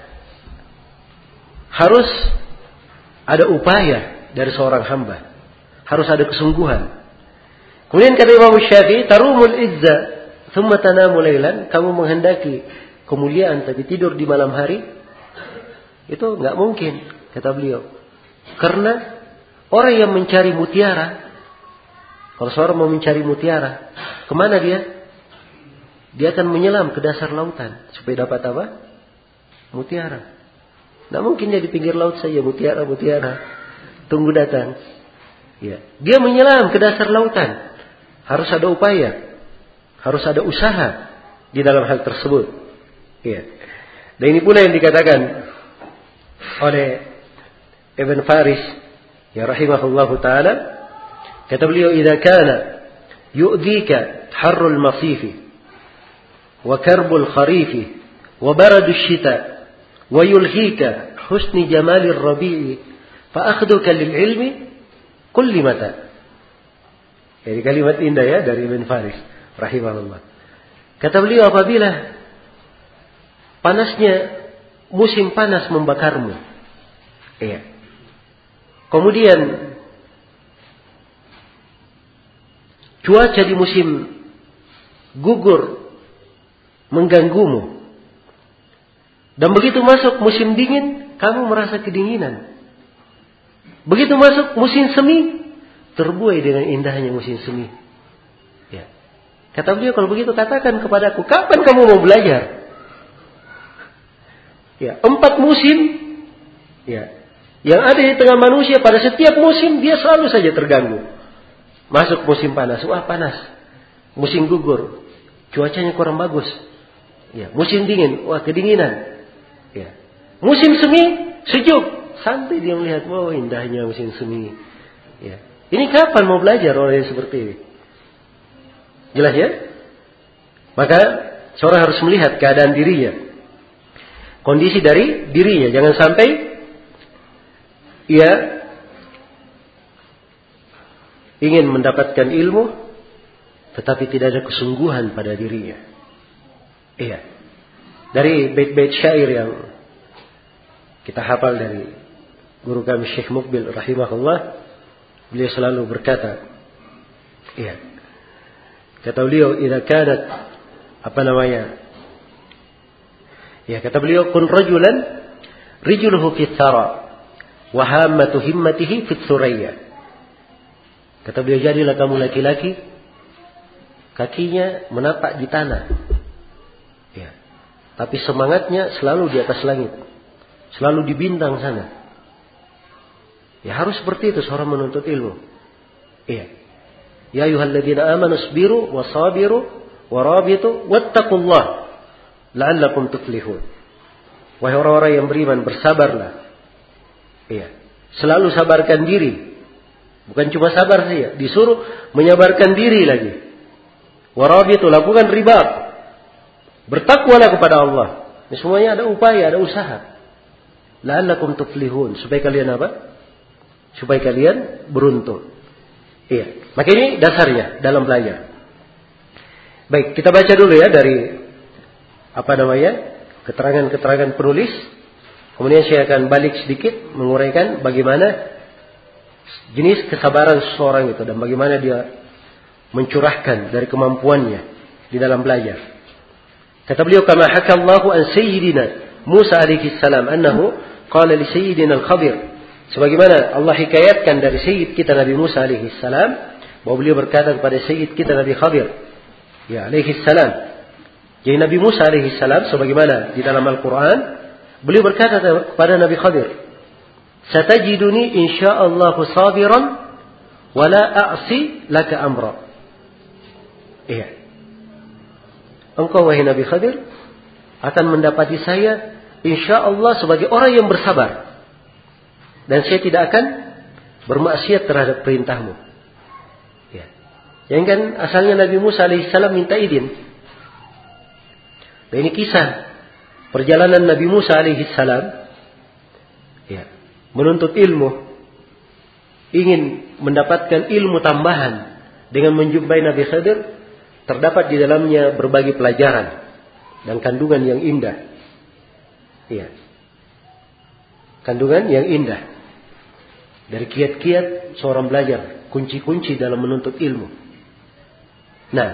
harus ada upaya dari seorang hamba. Harus ada kesungguhan. Kemudian kata Imam Syafi'i, tarumul izza thumma tanamu laylan, kamu menghendaki kemuliaan tapi tidur di malam hari, itu enggak mungkin, kata beliau. Karena orang yang mencari mutiara, kalau seorang mau mencari mutiara, kemana dia? Dia akan menyelam ke dasar lautan supaya dapat apa? Mutiara. Tidak mungkin dia di pinggir laut saja mutiara, mutiara. Tunggu datang. Ya. Dia menyelam ke dasar lautan. Harus ada upaya. Harus ada usaha di dalam hal tersebut. Ya. Dan ini pula yang dikatakan oleh Ibn Faris, ya rahimahullahu ta'ala. Kata beliau, "Idza kana yu'dhika harrul masifi wa karbul kharifi wa baradul syita wa yulhika husni jamalir rabi'i fa akhduka lil ilmi kulli mata." Jadi kalimat indah ya dari Ibn Faris rahimahullah. Kata beliau, apabila panasnya musim panas membakarmu, iya, kemudian cuaca di musim gugur mengganggumu, dan begitu masuk musim dingin, kamu merasa kedinginan. Begitu masuk musim semi, terbuai dengan indahnya musim semi. Ya. Kata beliau, kalau begitu katakan kepadaku, kapan kamu mau belajar? Ya, empat musim, ya, yang ada di tengah manusia, pada setiap musim dia selalu saja terganggu. Masuk musim panas, wah panas. Musim gugur, cuacanya kurang bagus. Ya, musim dingin, wah kedinginan. Ya. Musim semi, sejuk, santai dia melihat, wow indahnya musim semi. Ya. Ini kapan mau belajar orang yang seperti ini? Jelas ya? Maka seorang harus melihat keadaan dirinya. Kondisi dari dirinya. Jangan sampai ia ingin mendapatkan ilmu tetapi tidak ada kesungguhan pada dirinya. Iya. Dari bait-bait syair yang kita hafal dari guru kami Syekh Muqbil rahimahullah, beliau selalu berkata, iya. Kata beliau, "Idza kanat," apa namanya? Ya, kata beliau, "Kun rajulan rijluhu fi thara wa hammatu himmatihi fi thuraya." Kata beliau, jadilah kamu laki-laki, kakinya menapak di tanah. Ya. Tapi semangatnya selalu di atas langit. Selalu di bintang sana. Ya harus seperti itu seorang menuntut ilmu. Iya. Ya ayyuhalladzina amanu isbiru wasabiru warabitu wattaqullah la'allakum tuflihun. Wahai orang-orang yang beriman, bersabarlah. Iya. Selalu sabarkan diri. Bukan cuma sabar saja, disuruh menyabarkan diri lagi. Warabitu, lakukan ribat. Bertakwalah kepada Allah. Ini semuanya ada upaya, ada usaha. La'allakum tuflihun, supaya kalian apa? Supaya kalian beruntung. Iya. Maka ini dasarnya dalam belajar. Baik, kita baca dulu ya dari apa namanya? Keterangan-keterangan penulis. Kemudian saya akan balik sedikit menguraikan bagaimana jenis kesabaran seseorang itu dan bagaimana dia mencurahkan dari kemampuannya di dalam belajar. Kata beliau, kama hakallahu an sayyidina Musa alaihi salam annahu qala li sayyidina al-Khadir. Sebagaimana Allah hikayatkan dari sayyid kita Nabi Musa alaihi salam bahwa beliau berkata kepada sayyid kita Nabi Khadir, ya alaihi salam. Jadi Nabi Musa alaihi salam sebagaimana di dalam Al-Qur'an, beliau berkata kepada Nabi Khadir, "Satajiduni insyaallahu sabiran wa la a'si laka amra." Iya. Engkau wahai Nabi Khadir akan mendapati saya insyaallah sebagai orang yang bersabar. Dan saya tidak akan bermaksiat terhadap perintahmu. Ya. Yang kan asalnya Nabi Musa alaihissalam minta izin. Dan ini kisah perjalanan Nabi Musa alaihissalam. Ya. Menuntut ilmu. Ingin mendapatkan ilmu tambahan. Dengan menjumpai Nabi Khadir. Terdapat di dalamnya berbagai pelajaran. Dan kandungan yang indah. Ya. Kandungan yang indah. Dari kiat-kiat seorang belajar. Kunci-kunci dalam menuntut ilmu. Nah.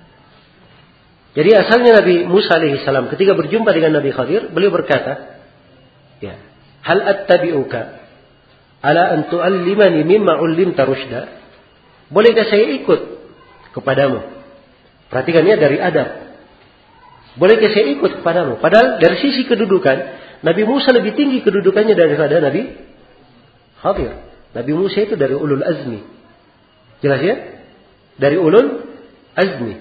Jadi asalnya Nabi Musa alaihissalam ketika berjumpa dengan Nabi Khadir. Beliau berkata. Ya. Hal attabi'uka. Ala an tu'allimani mimma ullimta rushda. Bolehkah saya ikut kepadamu? Perhatikannya dari adab. Bolehkah saya ikut kepadamu? Padahal dari sisi kedudukan. Nabi Musa lebih tinggi kedudukannya daripada Nabi Khadir. Nabi Musa itu dari ulul azmi. Jelas ya? Dari ulul azmi.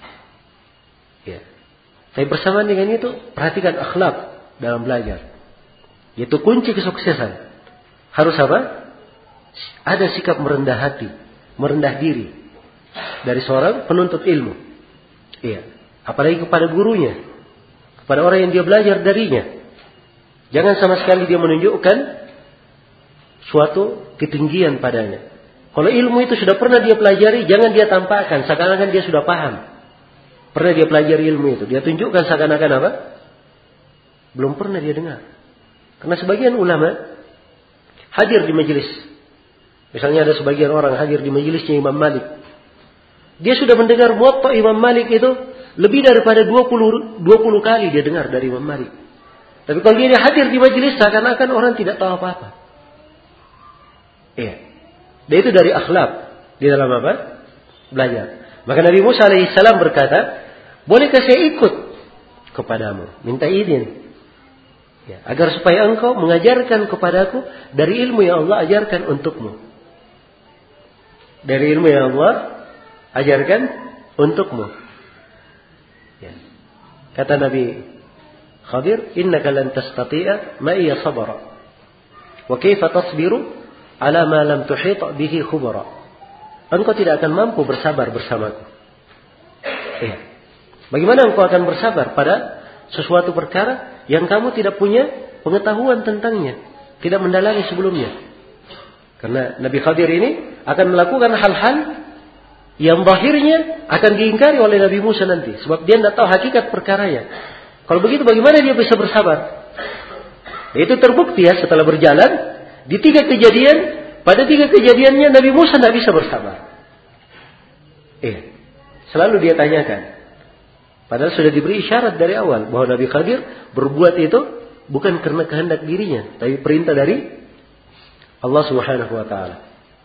Ya. Tapi bersamaan dengan itu, perhatikan akhlak dalam belajar. Yaitu kunci kesuksesan. Harus apa? Ada sikap merendah hati, merendah diri dari seorang penuntut ilmu. Iya. Apalagi kepada gurunya, kepada orang yang dia belajar darinya. Jangan sama sekali dia menunjukkan suatu ketinggian padanya. Kalau ilmu itu sudah pernah dia pelajari, jangan dia tampakkan seakan-akan dia sudah paham. Pernah dia pelajari ilmu itu, dia tunjukkan seakan-akan apa? Belum pernah dia dengar. Karena sebagian ulama hadir di majelis. Misalnya ada sebagian orang hadir di majelisnya Imam Malik. Dia sudah mendengar Muwatta Imam Malik itu lebih daripada dua puluh kali dia dengar dari Imam Malik. Tapi kalau dia hadir di majelis seakan-akan orang tidak tahu apa-apa. Iya. Dan itu dari akhlak di dalam apa? Belajar. Maka Nabi Musa alaihissalam berkata, bolehkah saya ikut kepadamu? Minta izin. Ya, agar supaya engkau mengajarkan kepadaku dari ilmu yang Allah ajarkan untukmu. Dari ilmu yang Allah ajarkan untukmu. Ya. Kata Nabi Khadir, innaka lan tastati'a ma'iya sabara. Wa kaifa tasbiru ala ma lam tuhit bihi khubara. engkau tidak akan mampu bersabar bersamaku. Iya. Bagaimana engkau akan bersabar pada sesuatu perkara yang kamu tidak punya pengetahuan tentangnya, tidak mendalami sebelumnya? Karena Nabi Khadir ini akan melakukan hal-hal yang zahirnya akan diingkari oleh Nabi Musa nanti, sebab dia tidak tahu hakikat perkaranya. Kalau begitu bagaimana dia bisa bersabar? Itu terbukti ya setelah berjalan di tiga kejadian, pada tiga kejadiannya Nabi Musa tidak bisa bersabar. Iya, selalu dia tanyakan. Padahal sudah diberi isyarat dari awal bahwa Nabi Khadir berbuat itu bukan karena kehendak dirinya, tapi perintah dari Allah Subhanahu wa taala.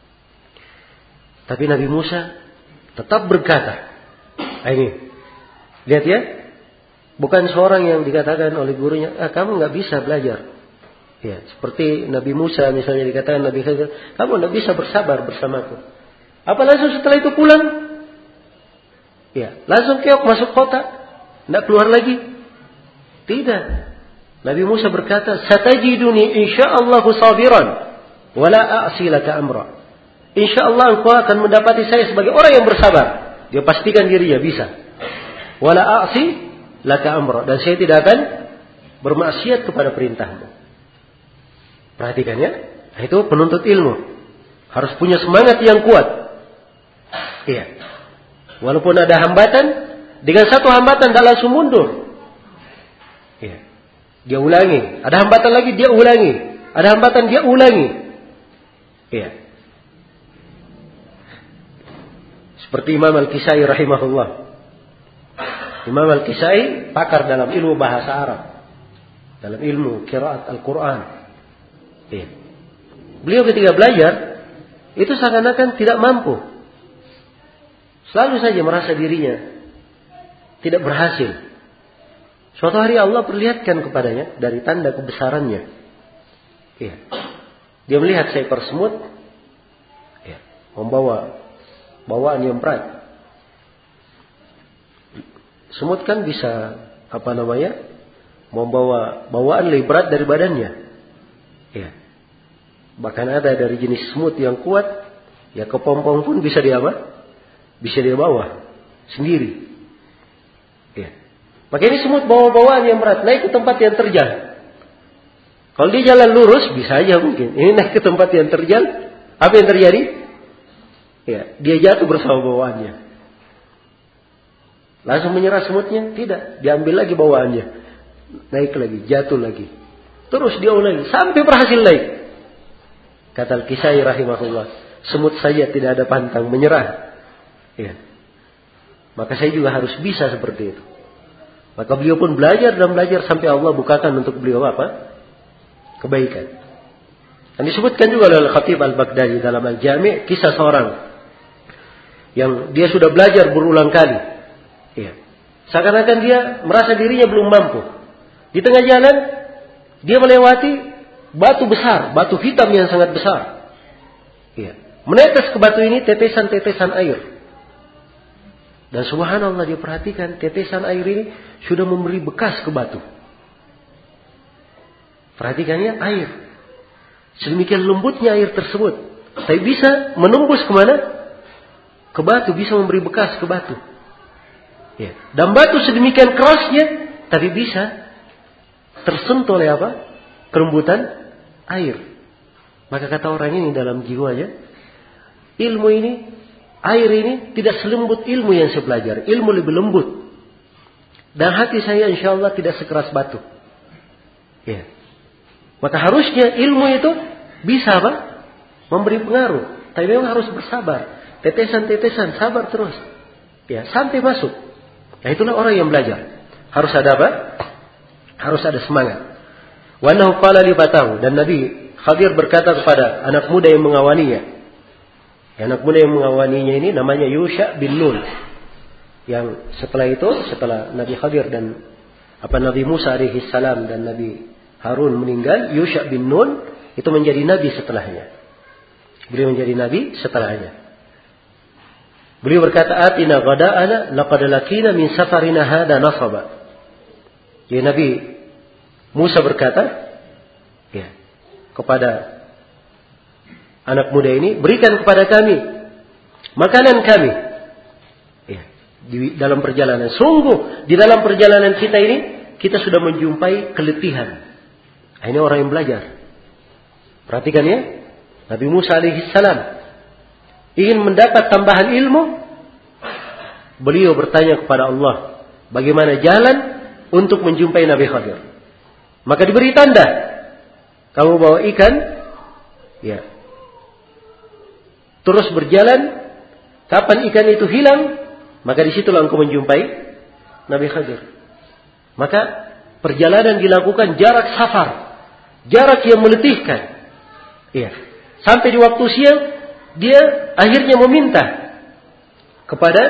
Tapi Nabi Musa tetap berkata, ini lihat ya, bukan seorang yang dikatakan oleh gurunya, ah, kamu nggak bisa belajar. Ya, seperti Nabi Musa misalnya dikatakan Nabi Khadir, kamu nggak bisa bersabar bersamaku. Apa langsung setelah itu pulang? Ya, langsung keok masuk kota, nggak keluar lagi? Tidak. Nabi Musa berkata, satajiduni insyaallah sabiran, wala a'si laka amra. InsyaAllah engkau akan mendapati saya sebagai orang yang bersabar. Dia pastikan dirinya bisa. Wala a'si laka amra. Dan saya tidak akan bermaksiat kepada perintahmu. Perhatikan ya. Itu penuntut ilmu. Harus punya semangat yang kuat. Iya. Walaupun ada hambatan, dengan satu hambatan tidak langsung mundur. Iya. Dia ulangi. Ada hambatan lagi, dia ulangi. Ada hambatan, dia ulangi. Iya. Seperti Imam Al-Kisai rahimahullah. Imam Al-Kisai pakar dalam ilmu bahasa Arab, dalam ilmu qiraat Al-Quran. Ya. Beliau ketika belajar itu seakan-akan tidak mampu. Selalu saja merasa dirinya tidak berhasil. Suatu hari Allah perlihatkan kepadanya dari tanda kebesarannya. Ya. Dia melihat seekor semut, ya, membawa bawaan yang berat. Semut kan bisa apa namanya, membawa bawaan lebih berat dari badannya. Ya. Bahkan ada dari jenis semut yang kuat, ya kepompong pun bisa dia apa? Bisa dia bawa sendiri. Ya. Maka ini semut bawa bawaan yang berat, naik ke tempat yang terjal. Kalau dia jalan lurus bisa aja mungkin. Ini naik ke tempat yang terjal, apa yang terjadi? Ya, dia jatuh bersama bawaannya. Langsung menyerah semutnya? Tidak. Diambil lagi bawaannya. Naik lagi, jatuh lagi. Terus dia ulangi sampai berhasil naik. Kata Al-Kisai rahimahullah, semut saja tidak ada pantang menyerah. Ya. Maka saya juga harus bisa seperti itu. Maka beliau pun belajar dan belajar sampai Allah bukakan untuk beliau apa? Kebaikan. Dan disebutkan juga oleh Al-Khatib Al-Baghdadi dalam Al-Jami' kisah seorang yang dia sudah belajar berulang kali. Ya. Seakan-akan dia merasa dirinya belum mampu. Di tengah jalan dia melewati batu besar, batu hitam yang sangat besar. Ya. Menetes ke batu ini tetesan-tetesan air. Dan subhanallah dia perhatikan tetesan air ini sudah memberi bekas ke batu. Perhatikannya air. Sedemikian lembutnya air tersebut. Tapi bisa menembus kemana? Ke batu, bisa memberi bekas ke batu. Ya. Dan batu sedemikian kerasnya, tapi bisa tersentuh oleh apa? Kelembutan air. Maka kata orang ini dalam jiwanya, ilmu ini, air ini tidak selembut ilmu yang saya pelajari. Ilmu lebih lembut. Dan hati saya insya Allah tidak sekeras batu. Ya. Maka harusnya ilmu itu bisa apa? Memberi pengaruh. Tapi memang harus bersabar. Tetesan-tetesan, sabar terus. Ya, sampai masuk. Nah, itulah orang yang belajar. Harus ada apa? Harus ada semangat. Wa annahu qala li fatahu, dan Nabi Khadir berkata kepada anak muda yang mengawaninya. Ya, anak muda yang mengawaninya ini namanya Yusha bin Nun. Yang setelah itu, setelah Nabi Khadir dan apa Nabi Musa alaihi salam dan Nabi Harun meninggal, Yusha bin Nun itu menjadi nabi setelahnya. Beliau menjadi nabi setelahnya. Beliau berkata, "Atina ghada'ana laqad lakina min safarina hada nasaba." Ya, Nabi Musa berkata, ya, kepada anak muda ini, berikan kepada kami makanan kami. Ya, di dalam perjalanan. Sungguh di dalam perjalanan kita ini kita sudah menjumpai keletihan. Nah, ini orang yang belajar. Perhatikan ya, Nabi Musa alaihissalam ingin mendapat tambahan ilmu. Beliau bertanya kepada Allah, bagaimana jalan untuk menjumpai Nabi Khadir. Maka diberi tanda. Kamu bawa ikan, ya. Terus berjalan. Kapan ikan itu hilang, maka disitulah engkau menjumpai Nabi Khadir. Maka perjalanan dilakukan jarak safar, jarak yang meletihkan. Iya. Sampai di waktu siang, dia akhirnya meminta kepada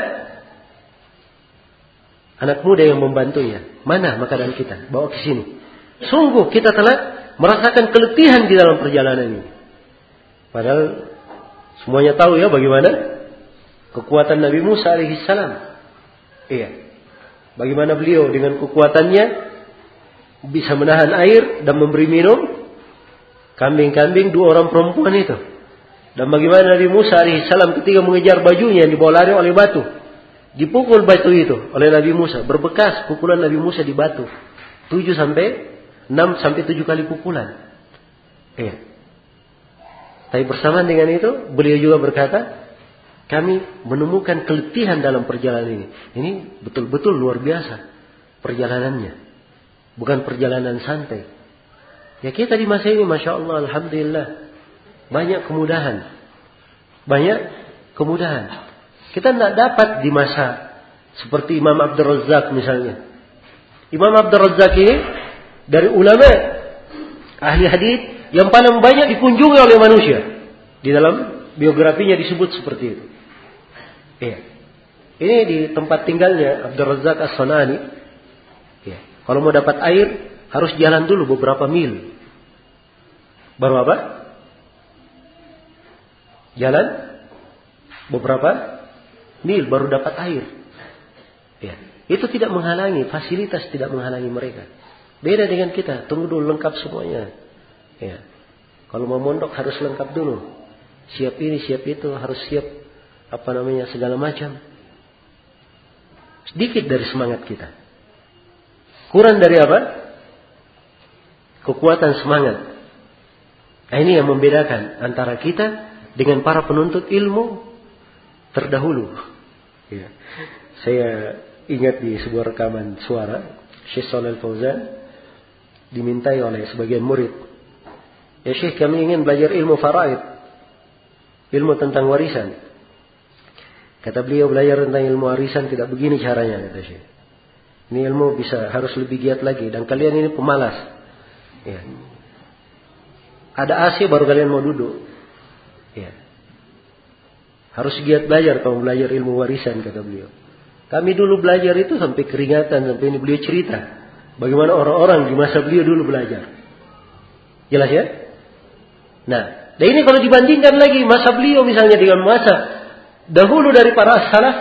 anak muda yang membantunya. Mana makanan kita? Bawa ke sini. Sungguh kita telah merasakan keletihan di dalam perjalanan ini. Padahal semuanya tahu ya bagaimana kekuatan Nabi Musa alaihissalam. Iya. Bagaimana beliau dengan kekuatannya bisa menahan air dan memberi minum kambing-kambing dua orang perempuan itu. Dan bagaimana Nabi Musa alaihissalam ketika mengejar bajunya yang dibawa lari oleh batu. Dipukul batu itu oleh Nabi Musa. Berbekas pukulan Nabi Musa di batu. Tujuh sampai enam sampai tujuh kali pukulan. Iya. Tapi bersamaan dengan itu beliau juga berkata, kami menemukan keletihan dalam perjalanan ini. Ini betul-betul luar biasa perjalanannya. Bukan perjalanan santai. Ya kita di masa ini Masya Allah, Alhamdulillah. Banyak kemudahan. Banyak kemudahan. Kita tidak dapat di masa seperti Imam Abdul Razzaq misalnya. Imam Abdul Razzaq ini dari ulama ahli hadits yang paling banyak dikunjungi oleh manusia. Di dalam biografinya disebut seperti itu. Iya. Ini di tempat tinggalnya Abdul Razzaq As-Sanani. Iya. Kalau mau dapat air harus jalan dulu beberapa mil. Baru apa? Jalan beberapa mil baru dapat air. Iya. Itu tidak menghalangi, fasilitas tidak menghalangi mereka. Beda dengan kita, tunggu dulu lengkap semuanya. Iya. Kalau mau mondok harus lengkap dulu. Siap ini, siap itu, harus siap apa namanya segala macam. Sedikit dari semangat kita. Kurang dari apa? Kekuatan semangat. Nah, ini yang membedakan antara kita dengan para penuntut ilmu terdahulu. Ya. Saya ingat di sebuah rekaman suara Syekh Shalal Fauzan dimintai oleh sebagian murid. Ya Syekh, kami ingin belajar ilmu faraid. Ilmu tentang warisan. Kata beliau, belajar tentang ilmu warisan tidak begini caranya, kata Syekh. Ini ilmu bisa harus lebih giat lagi. Dan kalian ini pemalas. Ya. Ada A C baru kalian mau duduk. Ya. Harus giat belajar kalau belajar ilmu warisan, kata beliau. Kami dulu belajar itu sampai keringatan. Sampai ini beliau cerita. Bagaimana orang-orang di masa beliau dulu belajar. Jelas ya? Nah, dan ini kalau dibandingkan lagi masa beliau misalnya dengan masa dahulu dari para salaf,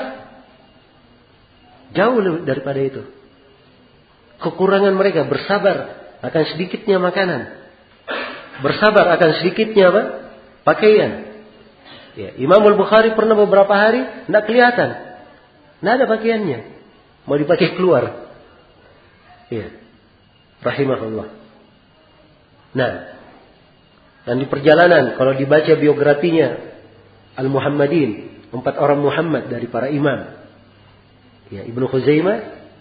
jauh daripada itu. Kekurangan mereka bersabar akan sedikitnya makanan, bersabar akan sedikitnya apa? Pakaian. Ya, Imam Al-Bukhari pernah beberapa hari tidak kelihatan, tidak ada pakaiannya, mau dipakai keluar. Ya, rahimahullah. Nah, dan di perjalanan kalau dibaca biografinya Al-Muhammadin, empat orang Muhammad dari para imam. Ya, Ibnu Khuzaimah,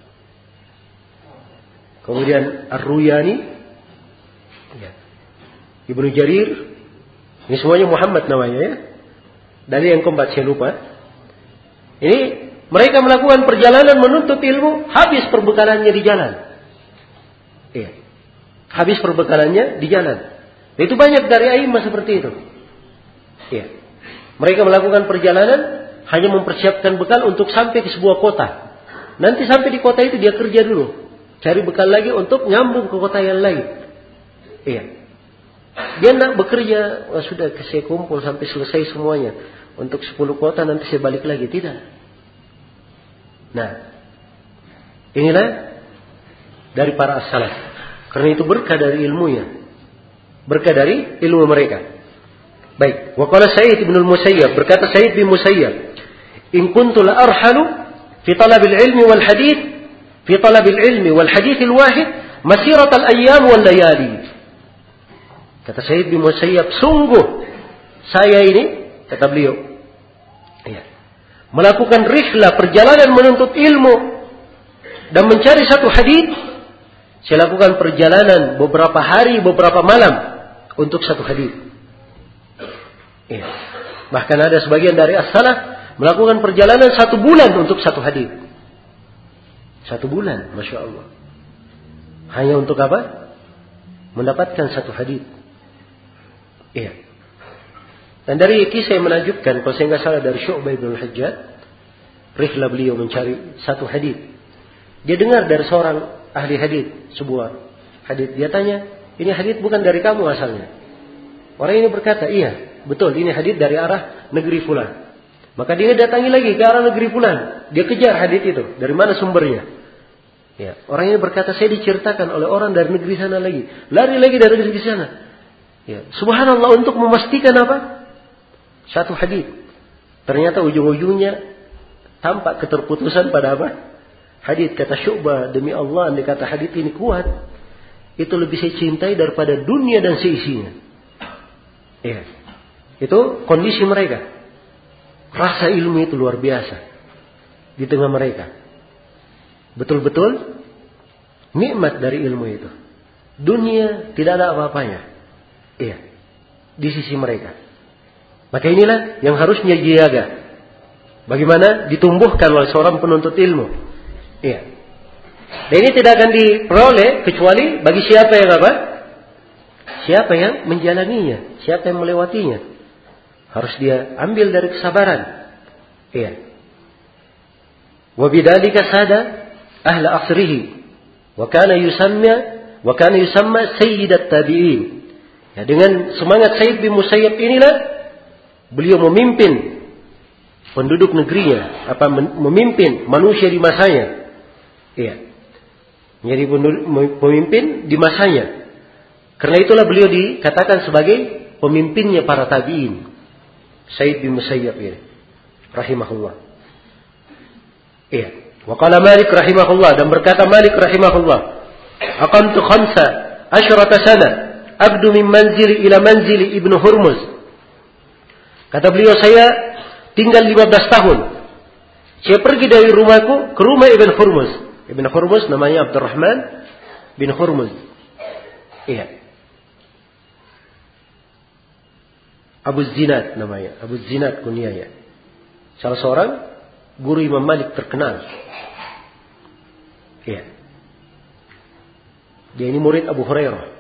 kemudian Ar-Ruyani, ya, Ibnu Jarir, ini semuanya Muhammad namanya ya. Dari yang keempat saya lupa. Ini mereka melakukan perjalanan menuntut ilmu, habis perbekalannya di jalan. Iya. Habis perbekalannya di jalan. Itu banyak dari a'immah seperti itu. Iya. Mereka melakukan perjalanan hanya mempersiapkan bekal untuk sampai ke sebuah kota. Nanti sampai di kota itu dia kerja dulu. Cari bekal lagi untuk nyambung ke kota yang lain. Iya. Dia nak bekerja, oh, sudah saya kumpul sampai selesai semuanya. Untuk sepuluh kota nanti saya balik lagi. Tidak. Nah. Inilah dari para as-salaf. Karena itu berkah dari ilmunya. Berkah dari ilmu mereka. Baik. Wa qala Sa'id bin al-Musayyab, berkata Sa'id bin Musayyab, In kuntu la arhalu fi talabil ilmi wal hadith, fi talabil ilmi wal hadithil wahid, masiratal ayyam wal layali. Kata Sa'id bin Musayyab, sungguh saya ini, kata beliau, ya, melakukan rihlah, perjalanan menuntut ilmu dan mencari satu hadis. Saya lakukan perjalanan beberapa hari, beberapa malam untuk satu hadis. Ya. Bahkan ada sebagian dari as-salaf melakukan perjalanan satu bulan untuk satu hadis. Satu bulan, Masya Allah. Hanya untuk apa? Mendapatkan satu hadis. Iya. Dan dari kisah yang menakjubkan, kalau saya nggak salah dari Syu'bah bin Al-Hajjaj, rihlah beliau mencari satu hadis. Dia dengar dari seorang ahli hadis sebuah hadis. Dia tanya, ini hadis bukan dari kamu asalnya? Orang ini berkata, iya, betul, ini hadis dari arah negeri fulan. Maka dia datangi lagi ke arah negeri fulan. Dia kejar hadis itu, dari mana sumbernya? Ya, orang ini berkata, saya diceritakan oleh orang dari negeri sana lagi. Lari lagi dari negeri sana. Ya, subhanallah, untuk memastikan apa? Satu hadis. Ternyata ujung-ujungnya tampak keterputusan pada apa? Hadis. Kata Syu'bah, demi Allah, andai kata hadis ini kuat, itu lebih saya cintai daripada dunia dan seisinya. Ya. Itu kondisi mereka. Rasa ilmu itu luar biasa di tengah mereka. Betul-betul nikmat dari ilmu itu. Dunia tidak ada apa-apanya. Iya. Di sisi mereka. Maka inilah yang harusnya dijaga. Bagaimana ditumbuhkan oleh seorang penuntut ilmu. Iya. Dan ini tidak akan diperoleh kecuali bagi siapa yang apa? Siapa yang menjalaninya, siapa yang melewatinya. Harus dia ambil dari kesabaran. Iya. Wa bidzalika sada ahla asrihi wa kana yusamma wa kana yusamma sayyidat tabi'in. Ya, dengan semangat Sa'id bin Musayyab inilah beliau memimpin penduduk negerinya, apa memimpin manusia di masanya. Iya. Menjadi pemimpin di masanya. Karena itulah beliau dikatakan sebagai pemimpinnya para tabi'in. Sa'id bin Musayyab ini rahimahullah. Iya. Wa qala Malik rahimahullah, dan berkata Malik rahimahullah, aqamtu khamsa asyrata sana abdu min manzili ila manzili Ibnu Hurmuz. Kata beliau, saya tinggal lima belas tahun. Saya pergi dari rumahku ke rumah Ibn Hurmuz. Ibn Hurmuz namanya Abdurrahman bin Hurmuz. Iya. Abu Zinad namanya. Abu Zinad kunyahnya. Salah seorang guru Imam Malik terkenal. Iya. Dia ini murid Abu Hurairah.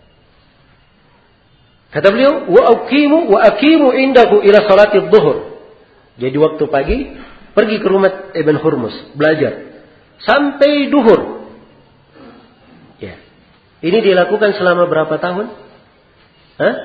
Kata beliau, wa aqimu wa aqimu indahu ila salati adh-dhuhr. Jadi waktu pagi pergi ke rumah Ibn Hurmuz belajar sampai duhur. Ya. Ini dilakukan selama berapa tahun? Hah?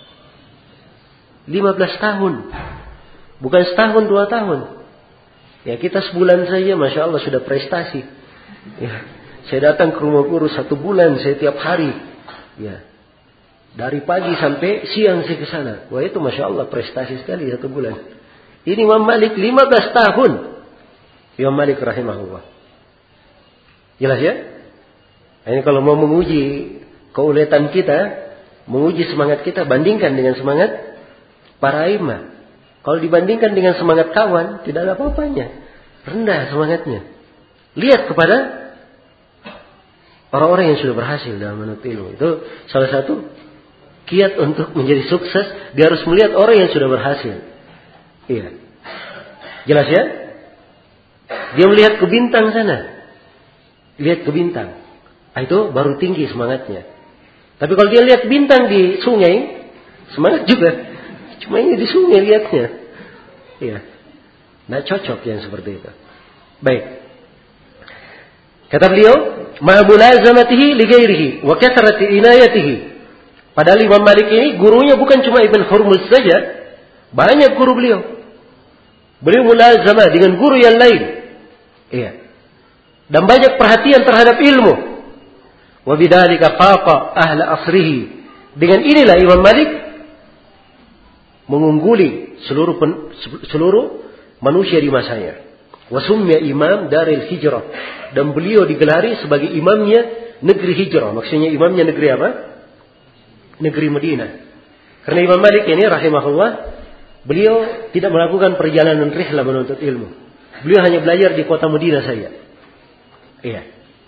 lima belas tahun. Bukan setahun, dua tahun. Ya, kita sebulan saja Masya Allah sudah prestasi. Ya. Saya datang ke rumah guru satu bulan, saya tiap hari. Ya. Dari pagi sampai siang saya ke sana. Wah, itu Masya Allah prestasi sekali satu bulan. Ini Imam Malik lima belas tahun. Imam Malik rahimahullah. Jelas ya? Ini kalau mau menguji keuletan kita, menguji semangat kita, bandingkan dengan semangat para imam. Kalau dibandingkan dengan semangat kawan, tidak ada apa-apanya. Rendah semangatnya. Lihat kepada orang-orang yang sudah berhasil dalam menuntut ilmu. Itu salah satu kiat untuk menjadi sukses. Dia harus melihat orang yang sudah berhasil. Iya. Jelas ya? Dia melihat ke bintang sana. Lihat ke bintang. Nah, itu baru tinggi semangatnya. Tapi kalau dia lihat bintang di sungai, semangat juga. Cuma ini di sungai lihatnya. Iya. Nggak cocok yang seperti itu. Baik. Kata beliau, ma mulazamatihi li ghairihi wa kathrati inayatihi. Padahal Imam Malik ini gurunya bukan cuma Ibn Hurmuz saja. Banyak guru beliau. Beliau mulazamah dengan guru yang lain. Iya. Dan banyak perhatian terhadap ilmu. Wa bidzalika faqa ahla asrihi. Dengan inilah Imam Malik mengungguli seluruh pen, seluruh manusia di masanya. Wasumya imam daril hijrah. Dan beliau digelari sebagai imamnya negeri hijrah. Maksudnya imamnya negeri apa? Negeri Madinah. Karena Imam Malik ini rahimahullah, beliau tidak melakukan perjalanan rihlah menuntut ilmu. Beliau hanya belajar di kota Madinah saja. Iya.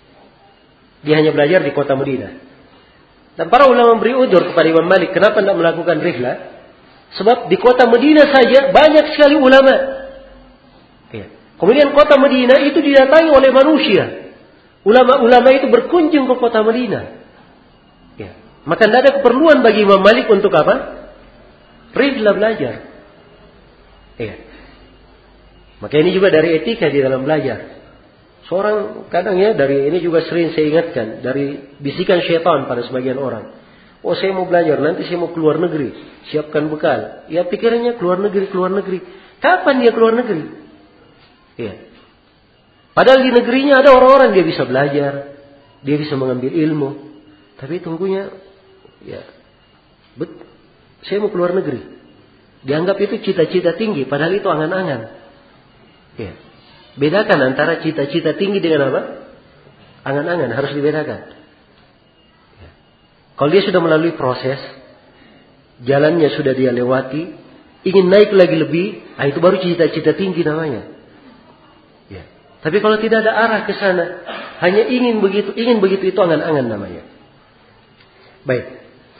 Dia hanya belajar di kota Madinah. Dan para ulama memberi udzur kepada Imam Malik, kenapa tidak melakukan rihlah? Sebab di kota Madinah saja banyak sekali ulama. Iya. Kemudian kota Madinah itu didatangi oleh manusia. Ulama-ulama itu berkunjung ke kota Madinah. Ya. Maka tidak ada keperluan bagi Imam Malik untuk apa? Rihlah belajar. Ya. Maka ini juga dari etika di dalam belajar. Seorang kadang ya dari ini juga sering saya ingatkan. Dari bisikan syaitan pada sebagian orang. Oh saya mau belajar, nanti saya mau keluar negeri. Siapkan bekal. Ya pikirannya keluar negeri, keluar negeri. Kapan dia keluar negeri? Ya. Padahal di negerinya ada orang-orang dia bisa belajar, dia bisa mengambil ilmu. Tapi tunggunya, ya, bet, saya mau keluar negeri. Dianggap itu cita-cita tinggi, padahal itu angan-angan. Ya. Bedakan antara cita-cita tinggi dengan apa? Angan-angan, harus dibedakan. Ya. Kalau dia sudah melalui proses, jalannya sudah dia lewati, ingin naik lagi lebih, ah itu baru cita-cita tinggi namanya. Ya. Tapi kalau tidak ada arah ke sana, hanya ingin begitu, ingin begitu itu angan-angan namanya. Baik.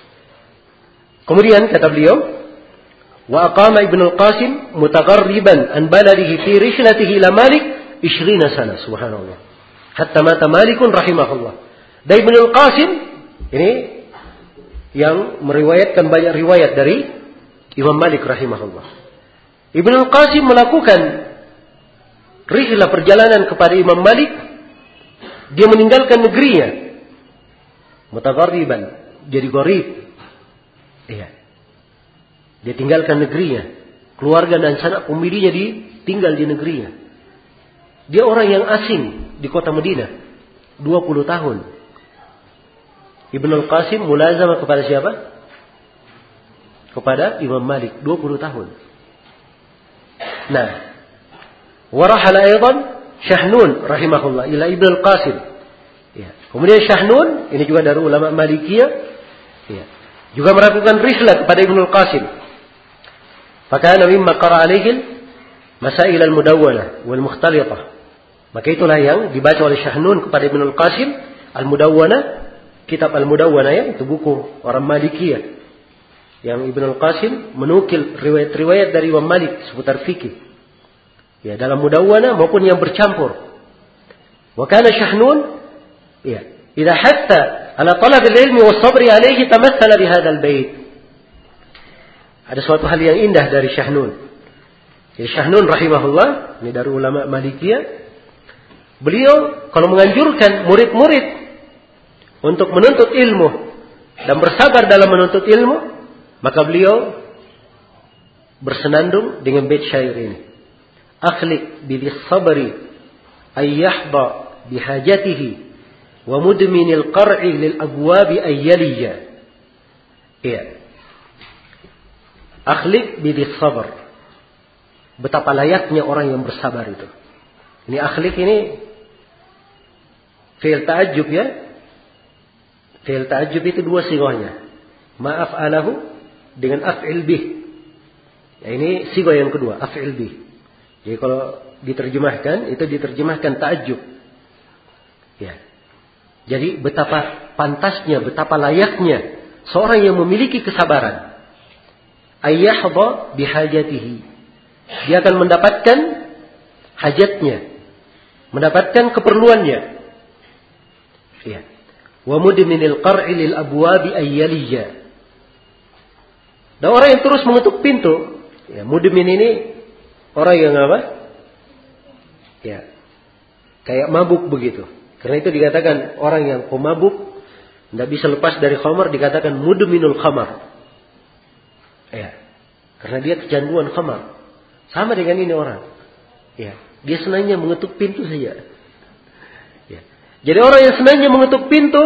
Kemudian kata beliau, wa aqama Ibnu al-Qasim mutagharriban an baladihi fi rihlatihi ila Malik ishrina sana, subhanallah. Hatta mata Malikun rahimahullah. Dan Ibnu al-Qasim ini yang meriwayatkan banyak riwayat dari Imam Malik rahimahullah. Ibnu al-Qasim melakukan rihlah perjalanan kepada Imam Malik. Dia meninggalkan negerinya. Mutagharriban, jadi gharib. Iya. Dia tinggalkan negerinya. Keluarga dan sanak pemilihnya ditinggal di negerinya. Dia orang yang asing di kota Madinah. dua puluh tahun. Ibnu al-Qasim mulazamah kepada siapa? Kepada Imam Malik. dua puluh tahun. Nah. Warahala aydan Syahnun rahimahullah ila Ibnu al-Qasim. Ya. Kemudian Syahnun, ini juga dari ulama Malikiyah, ya, juga melakukan rihlah kepada Ibnu al-Qasim. Fakana mimma qara alaihi masail al-mudawwanah wal mukhtalithah. Maka itulah yang dibaca oleh Syahnun kepada Ibnu al-Qasim, al-Mudawwanah, kitab al-Mudawwanah ya, itu buku orang Malikiyah. Yang Ibnu al-Qasim menukil riwayat-riwayat dari Imam Malik seputar fikih. Ya, dalam Mudawwanah maupun yang bercampur. Wa kana Syahnun ya, idza hatta ala talab al-ilmi was-sabr alayhi tamathala bi hadzal bait. Ada suatu hal yang indah dari Syahnun. Jadi Syahnun rahimahullah, ini dari ulama Malikiyah. Beliau kalau menganjurkan murid-murid untuk menuntut ilmu dan bersabar dalam menuntut ilmu, maka beliau bersenandung dengan bait syair ini. Akhliq bidis sabri ayyahda bihajatihi wa mudminil qar'i lil abwabi ayyaliya. Iya. Akhliq bidis sabr. Betapa layaknya orang yang bersabar itu. Ini akhliq ini fi'il ta'ajjub ya. Fi'il ta'ajjub itu dua sighahnya. Ma'af'alahu dengan af'il bih. Ya, ini sighah yang kedua, af'il bih. Jadi kalau diterjemahkan, itu diterjemahkan ta'ajjub. Ya. Jadi betapa pantasnya, betapa layaknya seorang yang memiliki kesabaran. Ayyahda bihajatihi. Dia akan mendapatkan hajatnya, mendapatkan keperluannya. Ya. Wa mudminil qar'i lil abwabi ayyaliya. Dan orang yang terus mengetuk pintu, ya, mudmin ini orang yang apa? Ya, kayak mabuk begitu. Karena itu dikatakan orang yang pemabuk tidak bisa lepas dari khamar, dikatakan mudminul khamar. Ya, karena dia kecanduan khamar. Sama dengan ini orang. Ya, dia senangnya mengetuk pintu saja. Ya. Jadi orang yang senangnya mengetuk pintu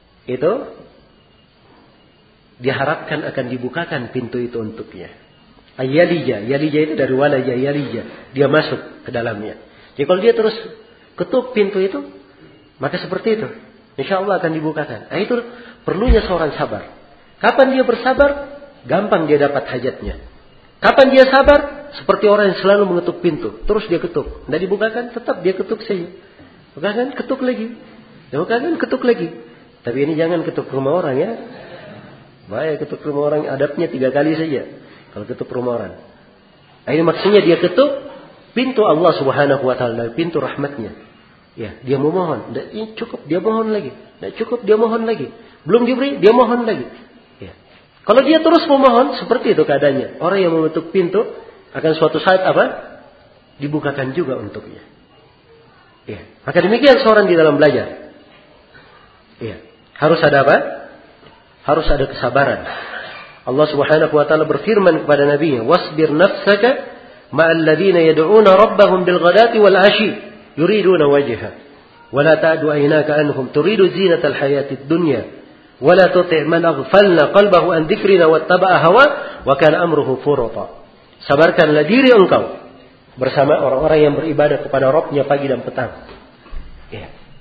itu diharapkan akan dibukakan pintu itu untuknya. Ayalija, yalija itu dari walaja, yalija. Dia masuk ke dalamnya. Jadi kalau dia terus ketuk pintu itu, maka seperti itu. Insya Allah akan dibukakan. Nah, itu perlunya seorang sabar. Kapan dia bersabar? Gampang dia dapat hajatnya. Kapan dia sabar? Seperti orang yang selalu mengetuk pintu. Terus dia ketuk. Tidak dibukakan, tetap dia ketuk saja. Bukakan, ketuk lagi. Bukakan, ketuk lagi. Tapi ini jangan ketuk rumah orang ya. Bahaya ketuk rumah orang. Adabnya tiga kali saja. Kalau ketuk rumah orang. Nah, ini maksudnya dia ketuk pintu Allah Subhanahu wa taala, pintu rahmatnya. Ya, dia memohon. Tidak cukup, dia mohon lagi. Tidak cukup, dia mohon lagi. Belum diberi, dia mohon lagi. Ya. Kalau dia terus memohon, seperti itu keadaannya. Orang yang mengetuk pintu akan suatu saat apa? Dibukakan juga untuknya. Ya. Maka demikian seorang di dalam belajar. Ya. Harus ada apa? Harus ada kesabaran. Allah Subhanahu wa taala berfirman kepada nabinya, "Wasbir nafsaka ma'al ladzina yad'una rabbahum bil ghadati wal 'ashi." يريدون وجهه ولا تعد عيناك عنهم تريد زينة الحياة الدنيا ولا تطع من أغفلنا قلبه عن ذكرنا واتبع هواه وكان أمره فرطا. Sabarkanlah diri engkau bersama orang-orang yang beribadah kepada Rabb-nya pagi dan petang. Ya.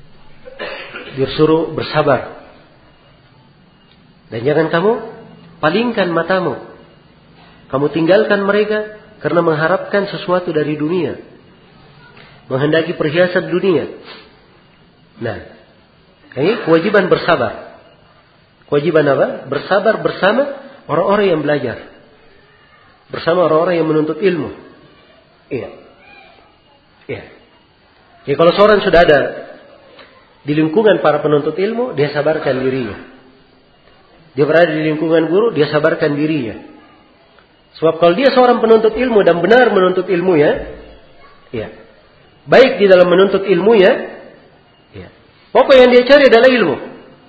Disuruh bersabar. Dan jangan kamu palingkan matamu. Kamu tinggalkan mereka karena mengharapkan sesuatu dari dunia. Menghendaki perhiasan dunia. Nah, ini kewajiban bersabar. Kewajiban apa? Bersabar bersama orang-orang yang belajar. Bersama orang-orang yang menuntut ilmu. Iya. Iya. Jadi kalau seorang sudah ada di lingkungan para penuntut ilmu, dia sabarkan dirinya. Dia berada di lingkungan guru, dia sabarkan dirinya. Sebab kalau dia seorang penuntut ilmu dan benar menuntut ilmu ya, iya. Baik di dalam menuntut ilmunya, ya. Pokok yang dia cari adalah ilmu.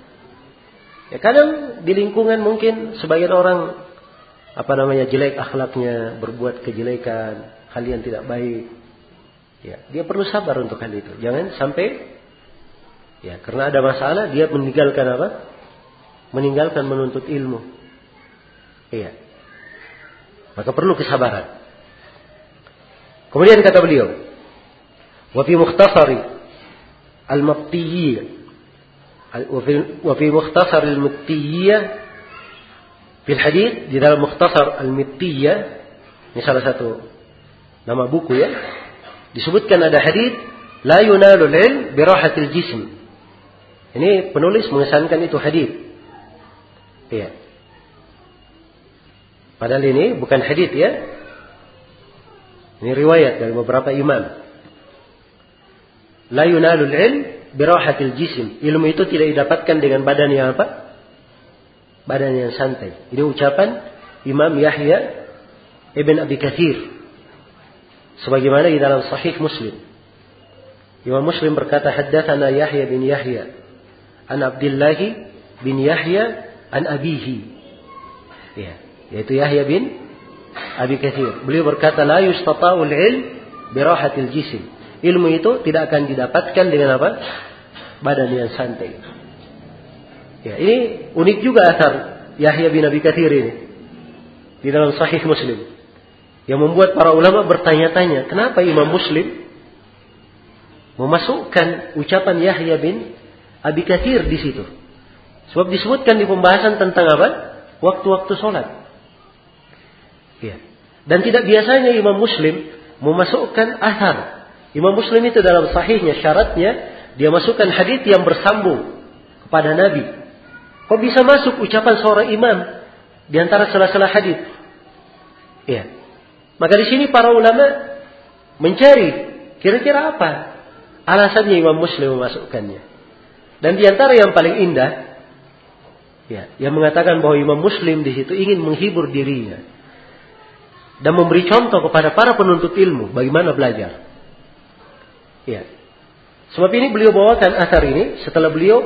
Ya, kadang di lingkungan mungkin sebagian orang apa namanya jelek akhlaknya, berbuat kejelekan, hal yang tidak baik. Ya, dia perlu sabar untuk hal itu. Jangan sampai, ya, karena ada masalah dia meninggalkan apa? Meninggalkan menuntut ilmu. Iya. Maka perlu kesabaran. Kemudian kata beliau, وفي مختصر المطية وفي وفي مختصر المطية في الحديث di dalam mukhtasar al-mittiyah, ini salah satu nama buku ya, disebutkan ada hadis la yunalul ilm bi rahatil jism. Ini penulis mengesankan itu hadis. Iya. Padahal ini bukan hadis ya. Ini riwayat dari beberapa imam. La yunalul ilm birahatil jism. Ilmu itu tidak didapatkan dengan badan yang apa? Badan yang santai. Ini ucapan Imam Yahya Ibn Abi Katsir. Sebagaimana di dalam Sahih Muslim. Imam Muslim berkata, haddatsana Yahya bin Yahya an Abdullah bin Yahya an abihi. Ya, yaitu Yahya bin Abi Katsir. Beliau berkata, la yustata'ul ilm birahatil jism. Ilmu itu tidak akan didapatkan dengan apa? Badan yang santai. Ya, ini unik juga asar Yahya bin Abi Katsir ini di dalam Sahih Muslim, yang membuat para ulama bertanya-tanya, kenapa Imam Muslim memasukkan ucapan Yahya bin Abi Katsir di situ? Sebab disebutkan di pembahasan tentang apa? Waktu-waktu sholat. Ya. Dan tidak biasanya Imam Muslim memasukkan asar. Imam Muslim itu dalam sahihnya syaratnya dia masukkan hadis yang bersambung kepada Nabi. Kok bisa masuk ucapan seorang imam di antara sela-sela hadis? Ya. Maka di sini para ulama mencari kira-kira apa alasannya Imam Muslim memasukkannya. Dan di antara yang paling indah, ya, yang mengatakan bahwa Imam Muslim di situ ingin menghibur dirinya dan memberi contoh kepada para penuntut ilmu bagaimana belajar. Ya. Sebab ini beliau bawakan asar ini setelah beliau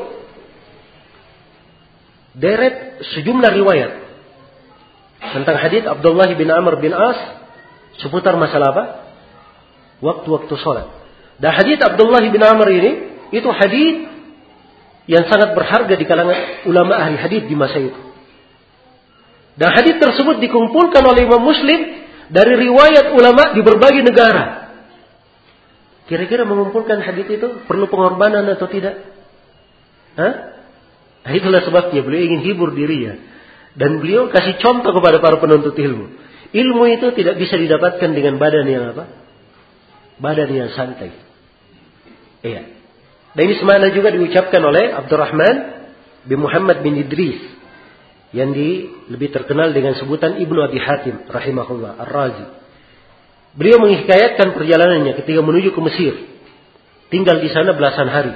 deret sejumlah riwayat tentang hadis Abdullah bin Amr bin As seputar masalah apa? Waktu-waktu sholat. Dan hadis Abdullah bin Amr ini itu hadis yang sangat berharga di kalangan ulama ahli hadis di masa itu. Dan hadis tersebut dikumpulkan oleh Imam Muslim dari riwayat ulama di berbagai negara. Kira-kira mengumpulkan hadis itu perlu pengorbanan atau tidak? Hah? Nah, itulah sebabnya beliau ingin hibur dirinya. Dan beliau kasih contoh kepada para penuntut ilmu. Ilmu itu tidak bisa didapatkan dengan badan yang apa? Badan yang santai. Iya. Dan ini semana juga diucapkan oleh Abdurrahman bin Muhammad bin Idris. Yang di, lebih terkenal dengan sebutan Ibnu Abi Hatim rahimahullah Ar-Razi. Beliau menghikayatkan perjalanannya ketika menuju ke Mesir. Tinggal di sana belasan hari.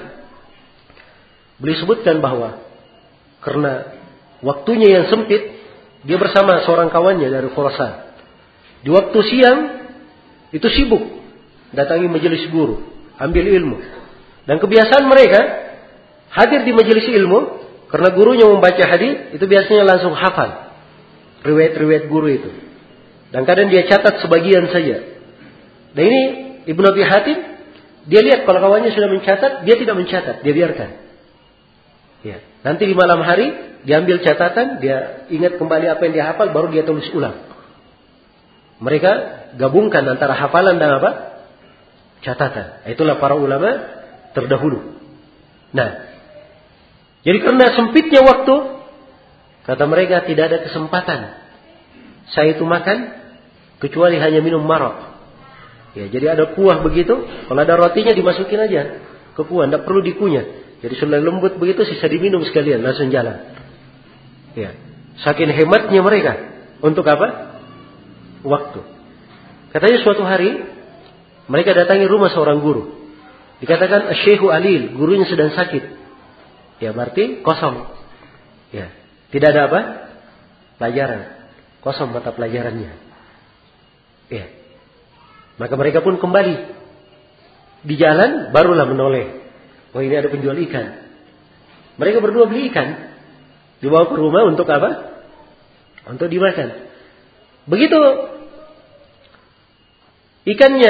Beliau sebutkan bahwa karena waktunya yang sempit, dia bersama seorang kawannya dari Khurasan. Di waktu siang itu sibuk datangi majelis guru, ambil ilmu. Dan kebiasaan mereka hadir di majelis ilmu karena gurunya membaca hadis, itu biasanya langsung hafal riwayat-riwayat guru itu. Dan kadang dia catat sebagian saja. Dan ini Ibnu Abi Hatim, dia lihat kalau kawannya sudah mencatat, dia tidak mencatat, dia biarkan. Ya. Nanti di malam hari diambil catatan, dia ingat kembali apa yang dia hafal, baru dia tulis ulang. Mereka gabungkan antara hafalan dan apa? Catatan. Itulah para ulama terdahulu. Nah, jadi karena sempitnya waktu, kata mereka tidak ada kesempatan saya itu makan kecuali hanya minum maraq. Ya, jadi ada kuah begitu, kalau ada rotinya dimasukin aja ke kuah, tidak perlu dikunyah. Jadi sudah lembut begitu, sisa diminum sekalian, langsung jalan. Ya, saking hematnya mereka untuk apa? Waktu. Katanya suatu hari mereka datangi rumah seorang guru. Dikatakan Syekhu Alil, gurunya sedang sakit. Ya, berarti kosong. Ya, tidak ada apa? Pelajaran. Kosong mata pelajarannya. Ya. Maka mereka pun kembali. Di jalan barulah menoleh. Oh, ini ada penjual ikan. Mereka berdua beli ikan. Dibawa ke rumah untuk apa? Untuk dimakan. Begitu ikannya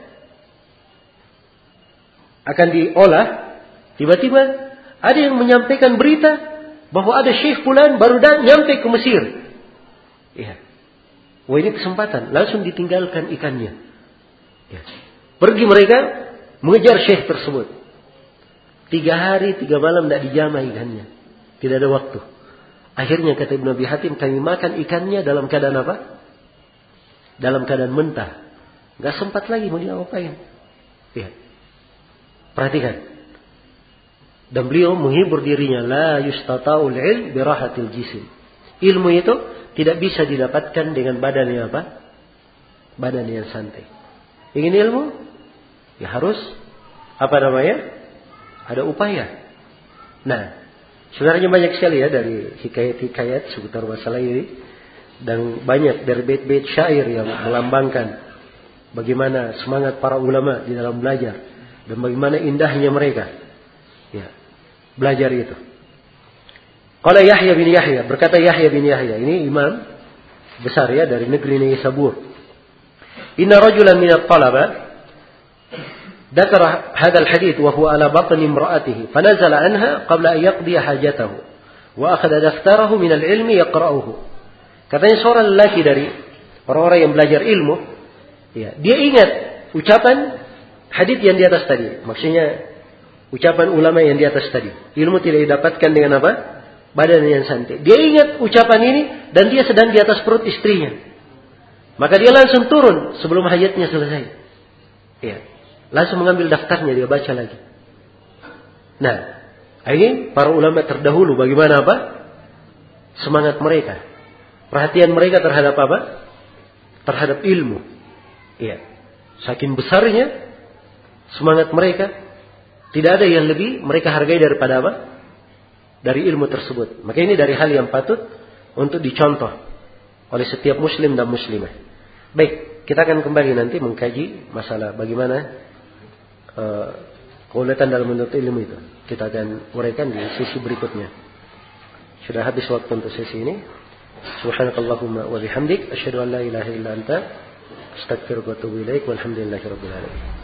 akan diolah, tiba-tiba ada yang menyampaikan berita bahwa ada Syekh Fulan baru dan nyampe ke Mesir. Ya. Wah, ini kesempatan. Langsung ditinggalkan ikannya. Ya. Pergi mereka mengejar Syekh tersebut. Tiga hari, tiga malam tidak dijamah ikannya. Tidak ada waktu. Akhirnya kata Ibnu Abi Hatim, kami makan ikannya dalam keadaan apa? Dalam keadaan mentah. Gak sempat lagi mau diapain. Ya. Perhatikan. Dan beliau menghibur dirinya. La yustata'ul ilm birahatil jisim. Ilmu itu tidak bisa didapatkan dengan badan yang apa? Badan yang santai. Ingin ilmu? Ya harus apa namanya? Ada upaya. Nah, sebenarnya banyak sekali ya dari hikayat-hikayat seputar masalah ini. Dan banyak dari bait-bait syair yang melambangkan bagaimana semangat para ulama di dalam belajar. Dan bagaimana indahnya mereka. Ya, belajar itu. Qala Yahya bin Yahya, berkata Yahya bin Yahya, ini imam besar ya dari negeri Naisabur. Inna rajulan min at-talaba ذكر هذا الحديث وهو على بطن امرأته فنزل عنها قبل أن يقضي حاجته وأخذ دفتره من العلم يقرأه. Katanya seorang lelaki dari orang-orang yang belajar ilmu, ya, dia ingat ucapan hadits yang di atas tadi. Maksudnya ucapan ulama yang di atas tadi. Ilmu tidak didapatkan dengan apa? Badan yang santai. Dia ingat ucapan ini dan dia sedang di atas perut istrinya. Maka dia langsung turun sebelum hajatnya selesai. Ya. Langsung mengambil daftarnya, dia baca lagi. Nah, ini para ulama terdahulu bagaimana apa? Semangat mereka. Perhatian mereka terhadap apa? Terhadap ilmu. Iya. Saking besarnya semangat mereka, tidak ada yang lebih mereka hargai daripada apa? Dari ilmu tersebut. Maka ini dari hal yang patut untuk dicontoh oleh setiap muslim dan muslimah. Baik, kita akan kembali nanti mengkaji masalah bagaimana Uh, keuletan dalam menuntut ilmu itu. Kita akan uraikan di sesi berikutnya. Sudah habis waktu untuk sesi ini. Subhanakallahumma wa bihamdik asyhadu an la ilaha illa anta astaghfiruka wa atubu ilaik walhamdulillahirabbil alamin.